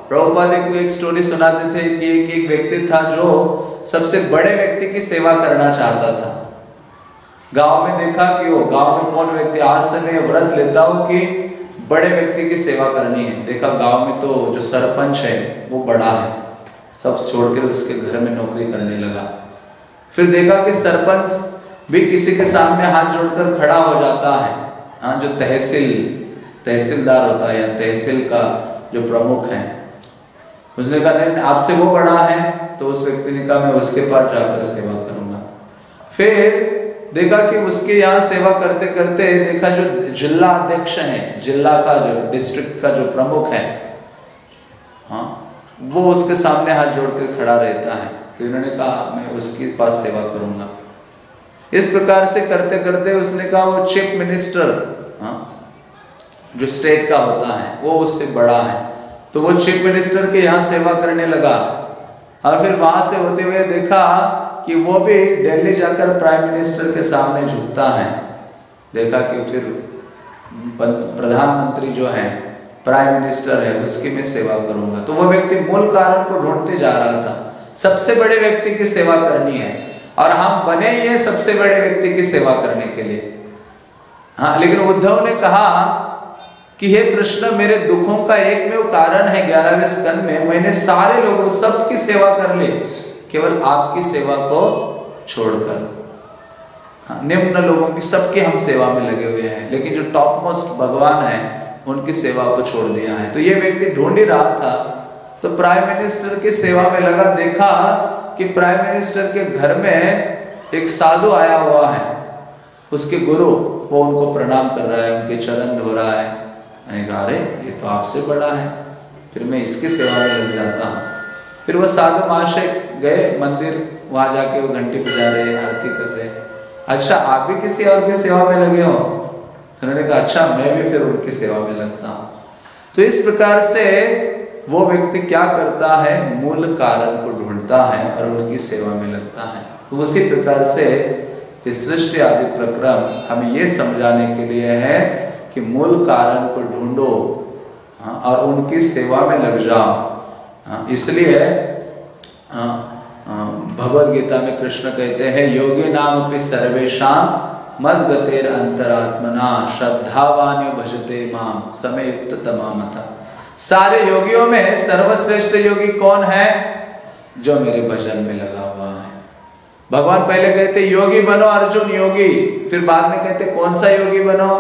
प्रभुपाद को एक स्टोरी सुनाते थे कि एक एक व्यक्ति था जो सबसे बड़े व्यक्ति की सेवा करना चाहता था। गांव में देखा कि वो गांव में कौन व्यक्ति आज से मैं व्रत लेता हूँ कि बड़े व्यक्ति की सेवा करनी है। देखा गांव में तो जो सरपंच है वो बड़ा है, सब छोड़कर उसके घर में नौकरी करने लगा। फिर देखा कि सरपंच भी किसी के सामने हाथ जोड़कर खड़ा हो जाता है। हाँ, जो तहसील तहसीलदार होता है या तहसील का जो प्रमुख है, उसने कहा नहीं आपसे वो बड़ा है, तो उस व्यक्ति ने कहा मैं उसके पास जाकर सेवा करूंगा। फिर देखा कि उसके यहाँ सेवा करते करते देखा जो जिला अध्यक्ष है, जिला का जो डिस्ट्रिक्ट का जो प्रमुख है, हाँ, वो उसके सामने हाथ जोड़कर खड़ा रहता है। तो इन्होंने कहा मैं उसके पास सेवा करूंगा। इस प्रकार से करते करते उसने कहा वो चीफ मिनिस्टर, हाँ, जो स्टेट का होता है वो उससे बड़ा है, तो वो चीफ मिनिस्टर के यहाँ सेवा करने लगा। और फिर वहां से होते हुए देखा कि वो भी दिल्ली जाकर प्राइम मिनिस्टर के सामने झुकता है। देखा कि फिर प्रधानमंत्री जो है, प्राइम मिनिस्टर है, उसकी मैं सेवा करूंगा। तो वो व्यक्ति मूल कारण को ढूंढते जा रहा था, सबसे बड़े व्यक्ति की सेवा करनी है, और हम बने ही हैं सबसे बड़े व्यक्ति की सेवा करने के लिए। हाँ, लेकिन उद्धव ने कहा कि हे कृष्ण, मेरे दुखों का एक में वो कारण है, ग्यारहवें स्कंद में मैंने सारे लोगों सबकी सेवा कर ली, केवल आपकी सेवा को छोड़कर। हाँ, निम्न लोगों की सबकी हम सेवा में लगे हुए हैं, लेकिन जो टॉप मोस्ट भगवान है उनकी सेवा को छोड़ दिया है। तो ये व्यक्ति ढूंढ ही रहा था, तो प्राइम मिनिस्टर की सेवा में लगा। देखा कि प्राइम मिनिस्टर के घर में एक साधु आया हुआ है, उसके गुरु, वो उनको प्रणाम कर रहा है, उनके चरण धो रहा है। मैंने कहा अरे ये तो आपसे बड़ा है, फिर मैं इसकी सेवा में लग जाता हूँ। फिर वो साधु महाशय गए मंदिर, वहां जाके वो घंटी बजा रहे, आरती कर रहे। अच्छा आप भी किसी और की सेवा में लगे हो? तो उन्होंने कहा अच्छा मैं भी फिर उनकी सेवा में लगता हूँ। तो इस प्रकार से वो व्यक्ति क्या करता है, मूल कारण को ढूंढता है और उनकी सेवा में लगता है। तो उसी प्रकार से इस सृष्टि आदि प्रक्रम हमें ये समझाने के लिए है कि मूल कारण को ढूंढो, हाँ, और उनकी सेवा में लग जाओ। हाँ, इसलिए भगवद गीता में कृष्ण कहते हैं योगी नाम अपि सर्वेषां मद्गतेर अंतरात्मना श्रद्धावान्यो भजते माम समयुक्त तमामता। सारे योगियों में सर्वश्रेष्ठ योगी कौन है? जो मेरे भजन में लगा हुआ है। भगवान पहले कहते योगी बनो अर्जुन योगी, फिर बाद में कहते कौन सा योगी बनो?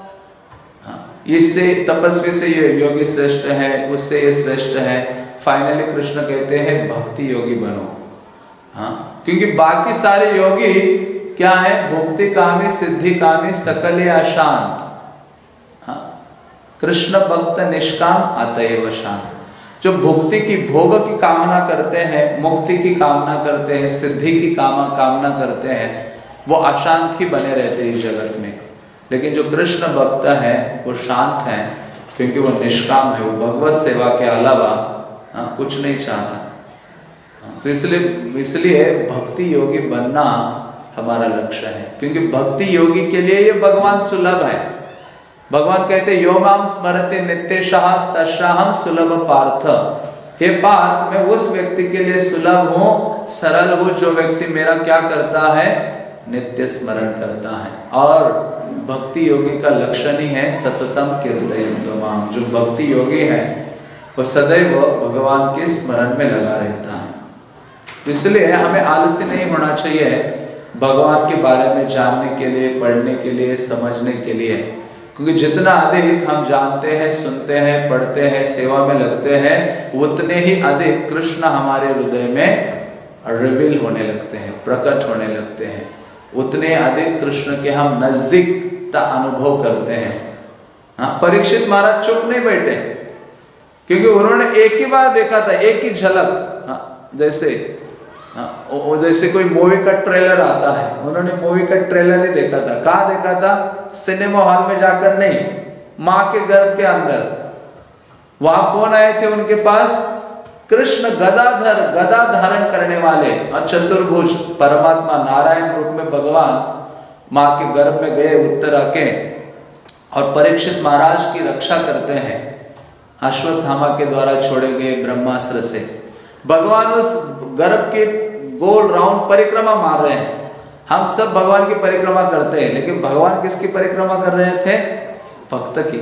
इससे तपस्वी से ये योगी श्रेष्ठ है, उससे ये श्रेष्ठ है। फाइनली कृष्ण कहते हैं भक्ति योगी बनो। हाँ, क्योंकि बाकी सारे योगी क्या है? भुक्ति कामी, सिद्धि कामी, सकल अशांत। हाँ, कृष्ण भक्त निष्काम अतएव शांत। जो भुक्ति की, भोग की कामना करते हैं, मुक्ति की कामना करते हैं, सिद्धि की कामना कामना करते हैं, वो अशांत ही बने रहते हैं इस जगत में। लेकिन जो कृष्ण भक्त है वो शांत है, क्योंकि वो निष्काम है, वो भगवत सेवा के अलावा हाँ, कुछ नहीं चाहता। हाँ, तो इसलिए इसलिए भक्ति योगी बनना हमारा लक्ष्य है, क्योंकि भक्ति योगी के लिए ये भगवान सुलभ है। भगवान कहते यो माम स्मरते नित्यशः तस्याहं सुलभ पार्थ। हे पार्थ, मैं उस व्यक्ति के लिए सुलभ हूँ, सरल हूँ, जो व्यक्ति मेरा क्या करता है? नित्य स्मरण करता है। और भक्ति योगी का लक्षण ही है सततम कीर्तयन्तमाम। जो भक्ति योगी है वो सदैव भगवान के स्मरण में लगा रहता है। इसलिए हमें आलसी नहीं होना चाहिए भगवान के बारे में जानने के लिए, पढ़ने के लिए, समझने के लिए, क्योंकि जितना अधिक हम जानते हैं, सुनते हैं, पढ़ते हैं, सेवा में लगते हैं, उतने ही अधिक कृष्ण हमारे हृदय में रिवील होने लगते हैं, प्रकट होने लगते हैं, उतने अधिक कृष्ण के हम नजदीकता अनुभव करते हैं। हाँ, परीक्षित महाराज चुप नहीं बैठे, क्योंकि उन्होंने एक ही बार देखा था, एक ही झलक। हाँ, जैसे हाँ, जैसे कोई मूवी का ट्रेलर आता है, उन्होंने मूवी का ट्रेलर ही देखा था। कहाँ देखा था? सिनेमा हॉल में जाकर नहीं, माँ के गर्भ के अंदर। वहां कौन आए थे उनके पास? कृष्ण गदाधर, गदा धारण करने वाले और चतुर्भुज परमात्मा नारायण रूप में भगवान माँ के गर्भ में गए उत्तर आके, और परीक्षित महाराज की रक्षा करते हैं। अश्वत्थामा के द्वारा छोड़े गए ब्रह्मास्त्र से भगवान उस गर्भ के गोल राउंड परिक्रमा मार रहे हैं। हम सब भगवान की परिक्रमा करते हैं, लेकिन भगवान किसकी परिक्रमा कर रहे थे? भक्त की।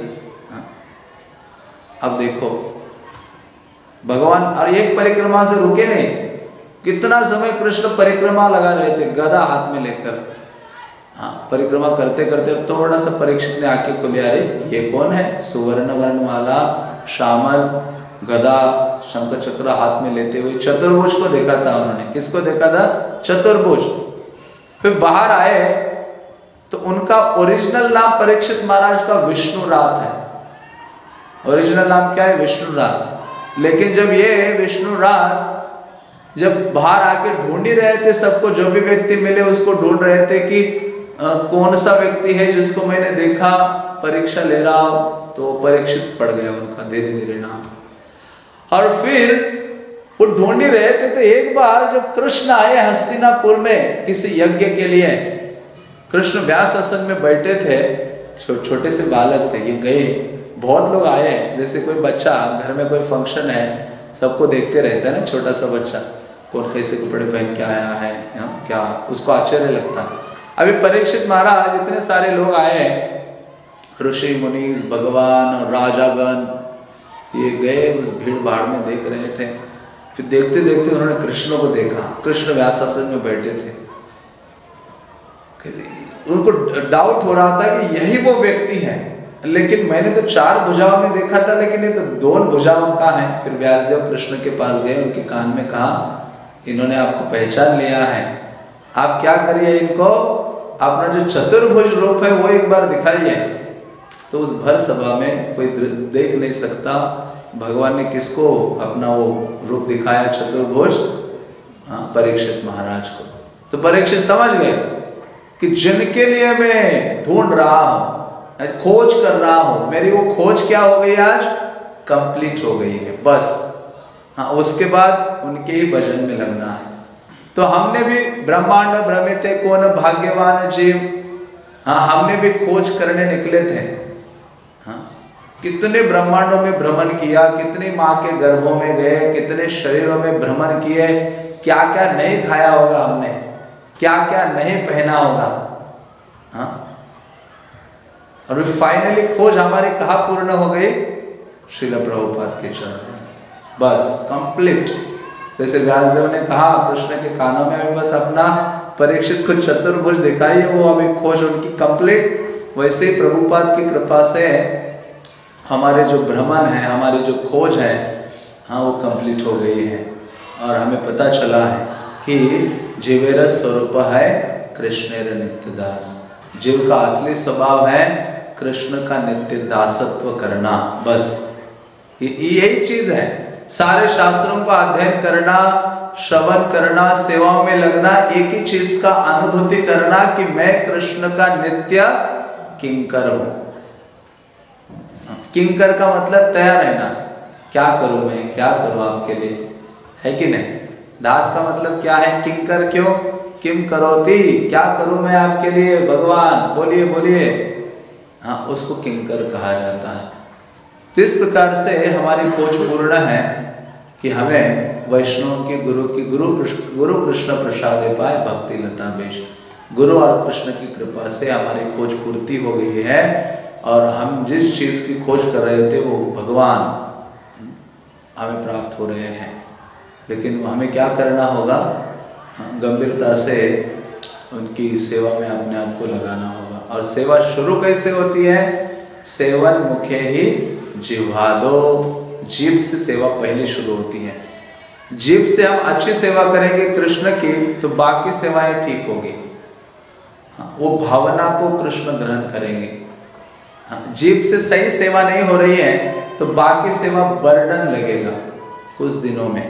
अब देखो भगवान और एक परिक्रमा से रुके नहीं, कितना समय कृष्ण परिक्रमा लगा रहे थे गदा हाथ में लेकर। हाँ, परिक्रमा करते करते थोड़ा सा परीक्षित ने आंखें खोली, अरे ये कौन है? सुवर्ण वर्णमाला, श्यामल, गदा, शंख चक्र हाथ में लेते हुए चतुर्भुज को देखा था उन्होंने। किसको देखा था? चतुर्भुज। फिर बाहर आए तो उनका ओरिजिनल नाम परीक्षित महाराज का विष्णुरात है। ओरिजिनल नाम क्या है? विष्णुरात। लेकिन जब ये विष्णुरात जब बाहर आके ढूंढ ही रहे थे सबको, जो भी व्यक्ति मिले उसको ढूंढ रहे थे कि आ, कौन सा व्यक्ति है जिसको मैंने देखा, परीक्षा ले रहा हूं, तो परीक्षित पड़ गया उनका धीरे धीरे नाम। और फिर वो ढूंढ ही रहे थे तो एक बार जब कृष्ण आए हस्तिनापुर में किसी यज्ञ के लिए, कृष्ण व्यास आसन में बैठे थे, छो, छोटे से बालक थे, ये गए, बहुत लोग आए, जैसे कोई बच्चा घर में कोई फंक्शन है सबको देखते रहता है ना, छोटा सा बच्चा कौन कैसे कपड़े पहन के आया है, या, क्या उसको आश्चर्य लगता है। अभी परीक्षित महाराज इतने सारे लोग आए, ऋषि मुनीस, भगवान और राजागण, ये गए उस भीड़ भाड़ में देख रहे थे। फिर देखते देखते उन्होंने कृष्ण को देखा, कृष्ण व्यासासन में बैठे थे। उनको डाउट हो रहा था कि यही वो व्यक्ति है, लेकिन मैंने तो चार भुजाओं में देखा था, लेकिन ये तो दो भुजाओं का है। फिर व्यासदेव कृष्ण के पास गए, उनके कान में कहा, इन्होंने आपको पहचान लिया है, आप क्या करिए, इनको अपना जो चतुर्भुज रूप है वो एक बार दिखाइए। तो उस भर सभा में कोई देख नहीं सकता, भगवान ने किसको अपना वो रूप दिखाया? चतुर्भुज, हाँ, परीक्षित महाराज को। तो परीक्षित समझ गए कि जिनके लिए मैं ढूंढ रहा हूं, खोज कर रहा हूं, मेरी वो खोज क्या हो गई? आज कंप्लीट हो गई है, बस। हाँ, उसके बाद उनके ही भजन में लगना है। तो हमने भी ब्रह्मांड भ्रमित है कौन भाग्यवान जीव, हाँ, हमने भी खोज करने निकले थे। हाँ, कितने ब्रह्मांडों में भ्रमण किया, कितनी माँ के गर्भों में गए, कितने शरीरों में भ्रमण किए, क्या क्या नहीं खाया होगा हमने, क्या क्या नहीं पहना होगा। हाँ, और फाइनली खोज हमारी कहाँ पूर्ण हो गई? श्रील प्रभुपाद के चरण, बस कंप्लीट। जैसे व्यासदेव ने कहा कृष्ण के कानों में अभी बस अपना परीक्षित को चतुर्भुज दिखाई, वो अभी खोज उनकी कंप्लीट। वैसे ही प्रभुपाद की कृपा से हमारे जो भ्रमण है, हमारी जो खोज है, हाँ, वो कंप्लीट हो गई है। और हमें पता चला है कि जीवेर स्वरूप है कृष्णेर नित्य दास। जीव का असली स्वभाव है कृष्ण का नित्य दासत्व करना, बस यही चीज है। सारे शास्त्रों का अध्ययन करना, श्रवण करना, सेवाओं में लगना, एक ही चीज का अनुभूति करना कि मैं कृष्ण का नित्य किंकर हूं। किंकर का मतलब तैयार रहना, क्या करूं मैं, क्या करूं आपके लिए, है कि नहीं? दास का मतलब क्या है? किंकर क्यों? किम करोति, क्या करूं मैं आपके लिए भगवान, बोलिए बोलिए। हाँ, उसको किंकर कहा जाता है। तो इस प्रकार से हमारी खोज पूर्ण है कि हमें वैष्णव के गुरु की गुरु गुरु कृष्ण प्रसाद पाए भक्ति लता बेश। गुरु और कृष्ण की कृपा से हमारी खोज पूर्ति हो गई है, और हम जिस चीज की खोज कर रहे थे वो भगवान हमें प्राप्त हो रहे हैं। लेकिन हमें क्या करना होगा? गंभीरता से उनकी सेवा में अपने आप को लगाना होगा। और सेवा शुरू कैसे होती है? सेवन मुखे ही जिह्वादो, जीभ से सेवा पहले शुरू होती है। जीभ से हम अच्छी सेवा करेंगे कृष्ण की, तो बाकी सेवाएं ठीक होगी। वो भावना को कृष्ण ग्रहण करेंगे। जीभ से सही सेवा नहीं हो रही है तो बाकी सेवा बर्डन लगेगा कुछ दिनों में।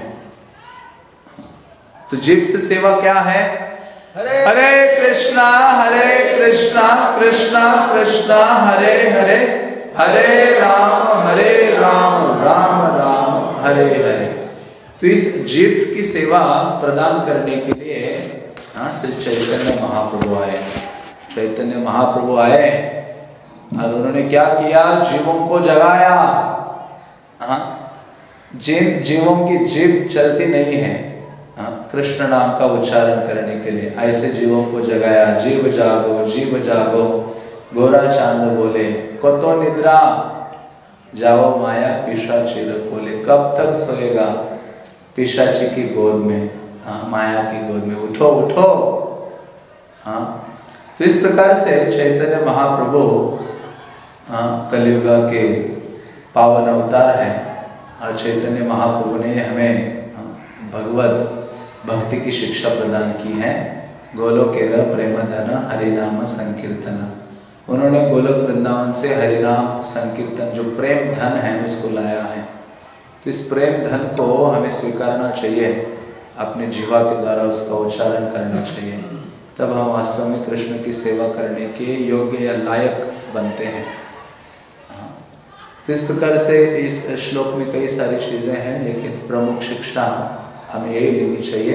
तो जीभ से सेवा क्या है? हरे हरे कृष्णा हरे कृष्णा कृष्णा कृष्णा हरे हरे, हरे राम हरे राम राम राम हरे हरे। तो इस जीभ की सेवा प्रदान करने के लिए हाँ श्री चैतन्य महाप्रभु आए। चैतन्य महाप्रभु आए और उन्होंने क्या किया? जीवों को जगाया। हाँ, जिन जीवों की जीभ चलती नहीं है हाँ, कृष्ण नाम का उच्चारण करने के लिए, ऐसे जीवों को जगाया। जीव जागो जीव जागो, गोरा चांद बोले को तो निद्रा, जाओ माया पिशाची बोले। कब तक सोएगा पिशाची की गोद में, हाँ, माया की गोद में, उठो उठो। हाँ, तो इस प्रकार से चैतन्य महाप्रभु हाँ, कलियुग के पावन अवतार है और चैतन्य महाप्रभु ने हमें भगवत भक्ति की शिक्षा प्रदान की है। गोलोकेर प्रेम धन हरिनाम संकीर्तन, उन्होंने गोलोक वृंदावन से हरिनाम संकीर्तन जो प्रेम धन है उसको लाया है। तो इस प्रेम धन को हमें स्वीकारना चाहिए, अपने जीवा के द्वारा उसका उच्चारण करना चाहिए, तब हम वास्तव में कृष्ण की सेवा करने के योग्य या लायक बनते हैं। तो इस प्रकार से इस श्लोक में कई सारी चीजें हैं, लेकिन प्रमुख शिक्षा हमें यही लेनी चाहिए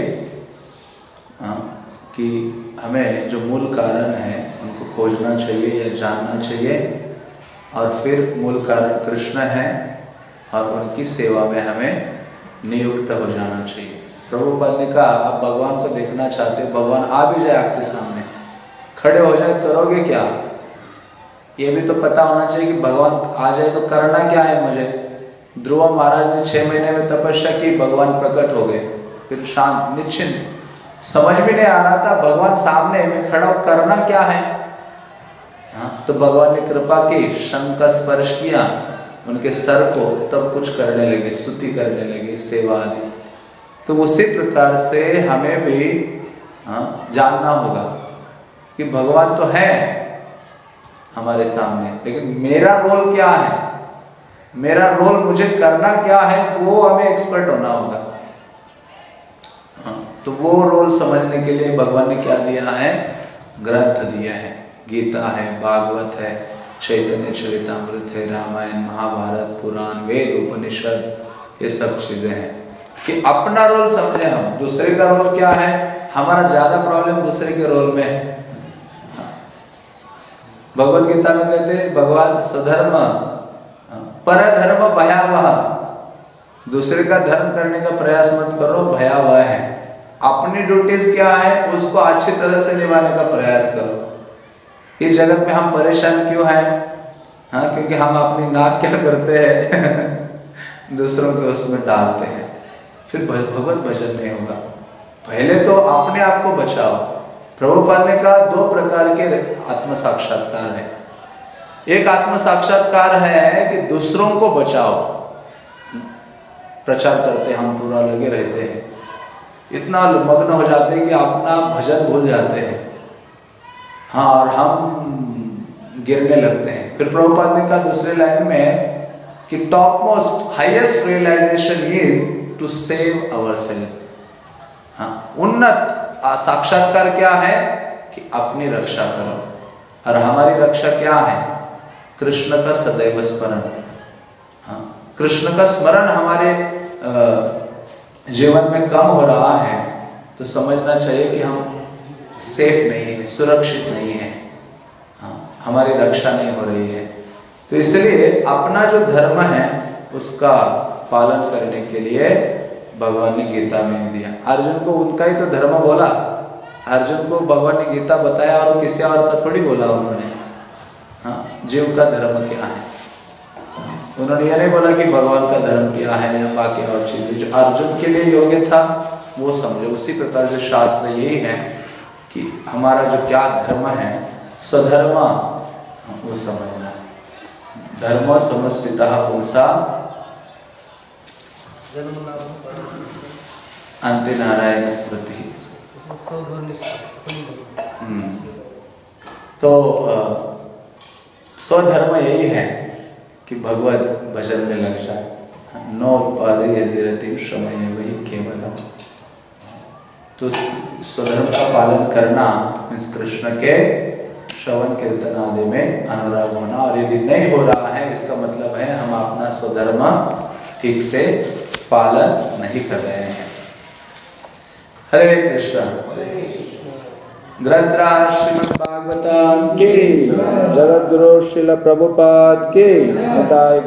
कि हमें जो मूल कारण है उनको खोजना चाहिए या जानना चाहिए, और फिर मूल कारण कृष्ण है और उनकी सेवा में हमें नियुक्त हो जाना चाहिए। प्रभुपाद ने कहा, आप भगवान को देखना चाहते हो, भगवान आ भी जाए आपके सामने, खड़े हो जाए, करोगे क्या? ये भी तो पता होना चाहिए कि भगवान आ जाए तो करना क्या है मुझे। ध्रुव महाराज ने छह महीने में तपस्या की, भगवान प्रकट हो गए, फिर शांत निश्चिंत, समझ भी नहीं आ रहा था भगवान सामने में खड़ा करना क्या है। हाँ, तो भगवान ने कृपा की, शंख का स्पर्श किया उनके सर को, तब कुछ करने लगे, स्तुति करने लगे, सेवा आदि। तो उसी प्रकार से हमें भी हाँ, जानना होगा कि भगवान तो है हमारे सामने, लेकिन मेरा रोल क्या है, मेरा रोल मुझे करना क्या है, वो हमें एक्सपर्ट होना होगा। हाँ, तो वो रोल समझने के लिए भगवान ने क्या दिया है? ग्रंथ दिया है, गीता है, भागवत है, चैतन्य चरितामृत है, रामायण, महाभारत, पुराण, वेद, उपनिषद, ये सब चीजें हैं कि अपना रोल समझे हम। दूसरे का रोल क्या है? हमारा ज्यादा प्रॉब्लम दूसरे के रोल में है। भगवत गीता में कहते हैं भगवान स्वधर्म परधर्म भयावह, दूसरे का धर्म करने का प्रयास मत करो, भयावह है। अपनी ड्यूटीज क्या है उसको अच्छी तरह से निभाने का प्रयास करो। इस जगत में हम परेशान क्यों हैं? हाँ, क्योंकि हम अपनी नाक क्या करते हैं दूसरों के उसमें डालते हैं, फिर भगवत भजन नहीं होगा। पहले तो अपने आप को बचाओ। प्रभुपाद ने कहा दो प्रकार के आत्म साक्षात्कार है। एक आत्म साक्षात्कार है कि दूसरों को बचाओ, प्रचार करते हम पूरा लगे रहते हैं, इतना मग्न हो जाते हैं कि अपना भजन भूल जाते हैं, हाँ, और हम गिरने लगते हैं। फिर प्रभुपाद ने कहा दूसरे लाइन में कि top most highest realization is to save ourself. हाँ, उन्नत साक्षात्कार क्या है कि अपनी रक्षा करो, और हमारी रक्षा क्या है? कृष्ण का सदैव स्मरण। हाँ, कृष्ण का स्मरण हमारे जीवन में कम हो रहा है तो समझना चाहिए कि हम सेफ नहीं है, सुरक्षित नहीं है, हाँ, हमारी रक्षा नहीं हो रही है। तो इसलिए अपना जो धर्म है उसका पालन करने के लिए भगवान ने गीता में दिया। अर्जुन को उनका ही तो धर्म बोला, अर्जुन को भगवान ने गीता बताया और किसी और का थोड़ी बोला उन्होंने। हाँ, जीव का धर्म क्या है, उन्होंने यह नहीं बोला कि भगवान का धर्म क्या है या बाकी और चीजें। जो अर्जुन के लिए योग्य था वो समझो। उसी प्रकार से शास्त्र यही है कि हमारा जो क्या धर्म है, स्वधर्म, वो समझना। धर्म समस्थितः पुंसा अंते नारायण स्मृति। तो स्वधर्म यही है कि भगवत भजन में लग जाए। नौ पारे यदि रति समय वही केवल। तो स्वधर्म का पालन करना मीन्स कृष्ण के श्रवण कीर्तन आदि में अनुराग होना, और यदि नहीं हो रहा है इसका मतलब है हम अपना स्वधर्म ठीक से पालन नहीं कर रहे हैं। हरे कृष्ण। ग्रंथराज श्रीमद् भागवतम की, जगत गुरु श्रील प्रभुपाद की।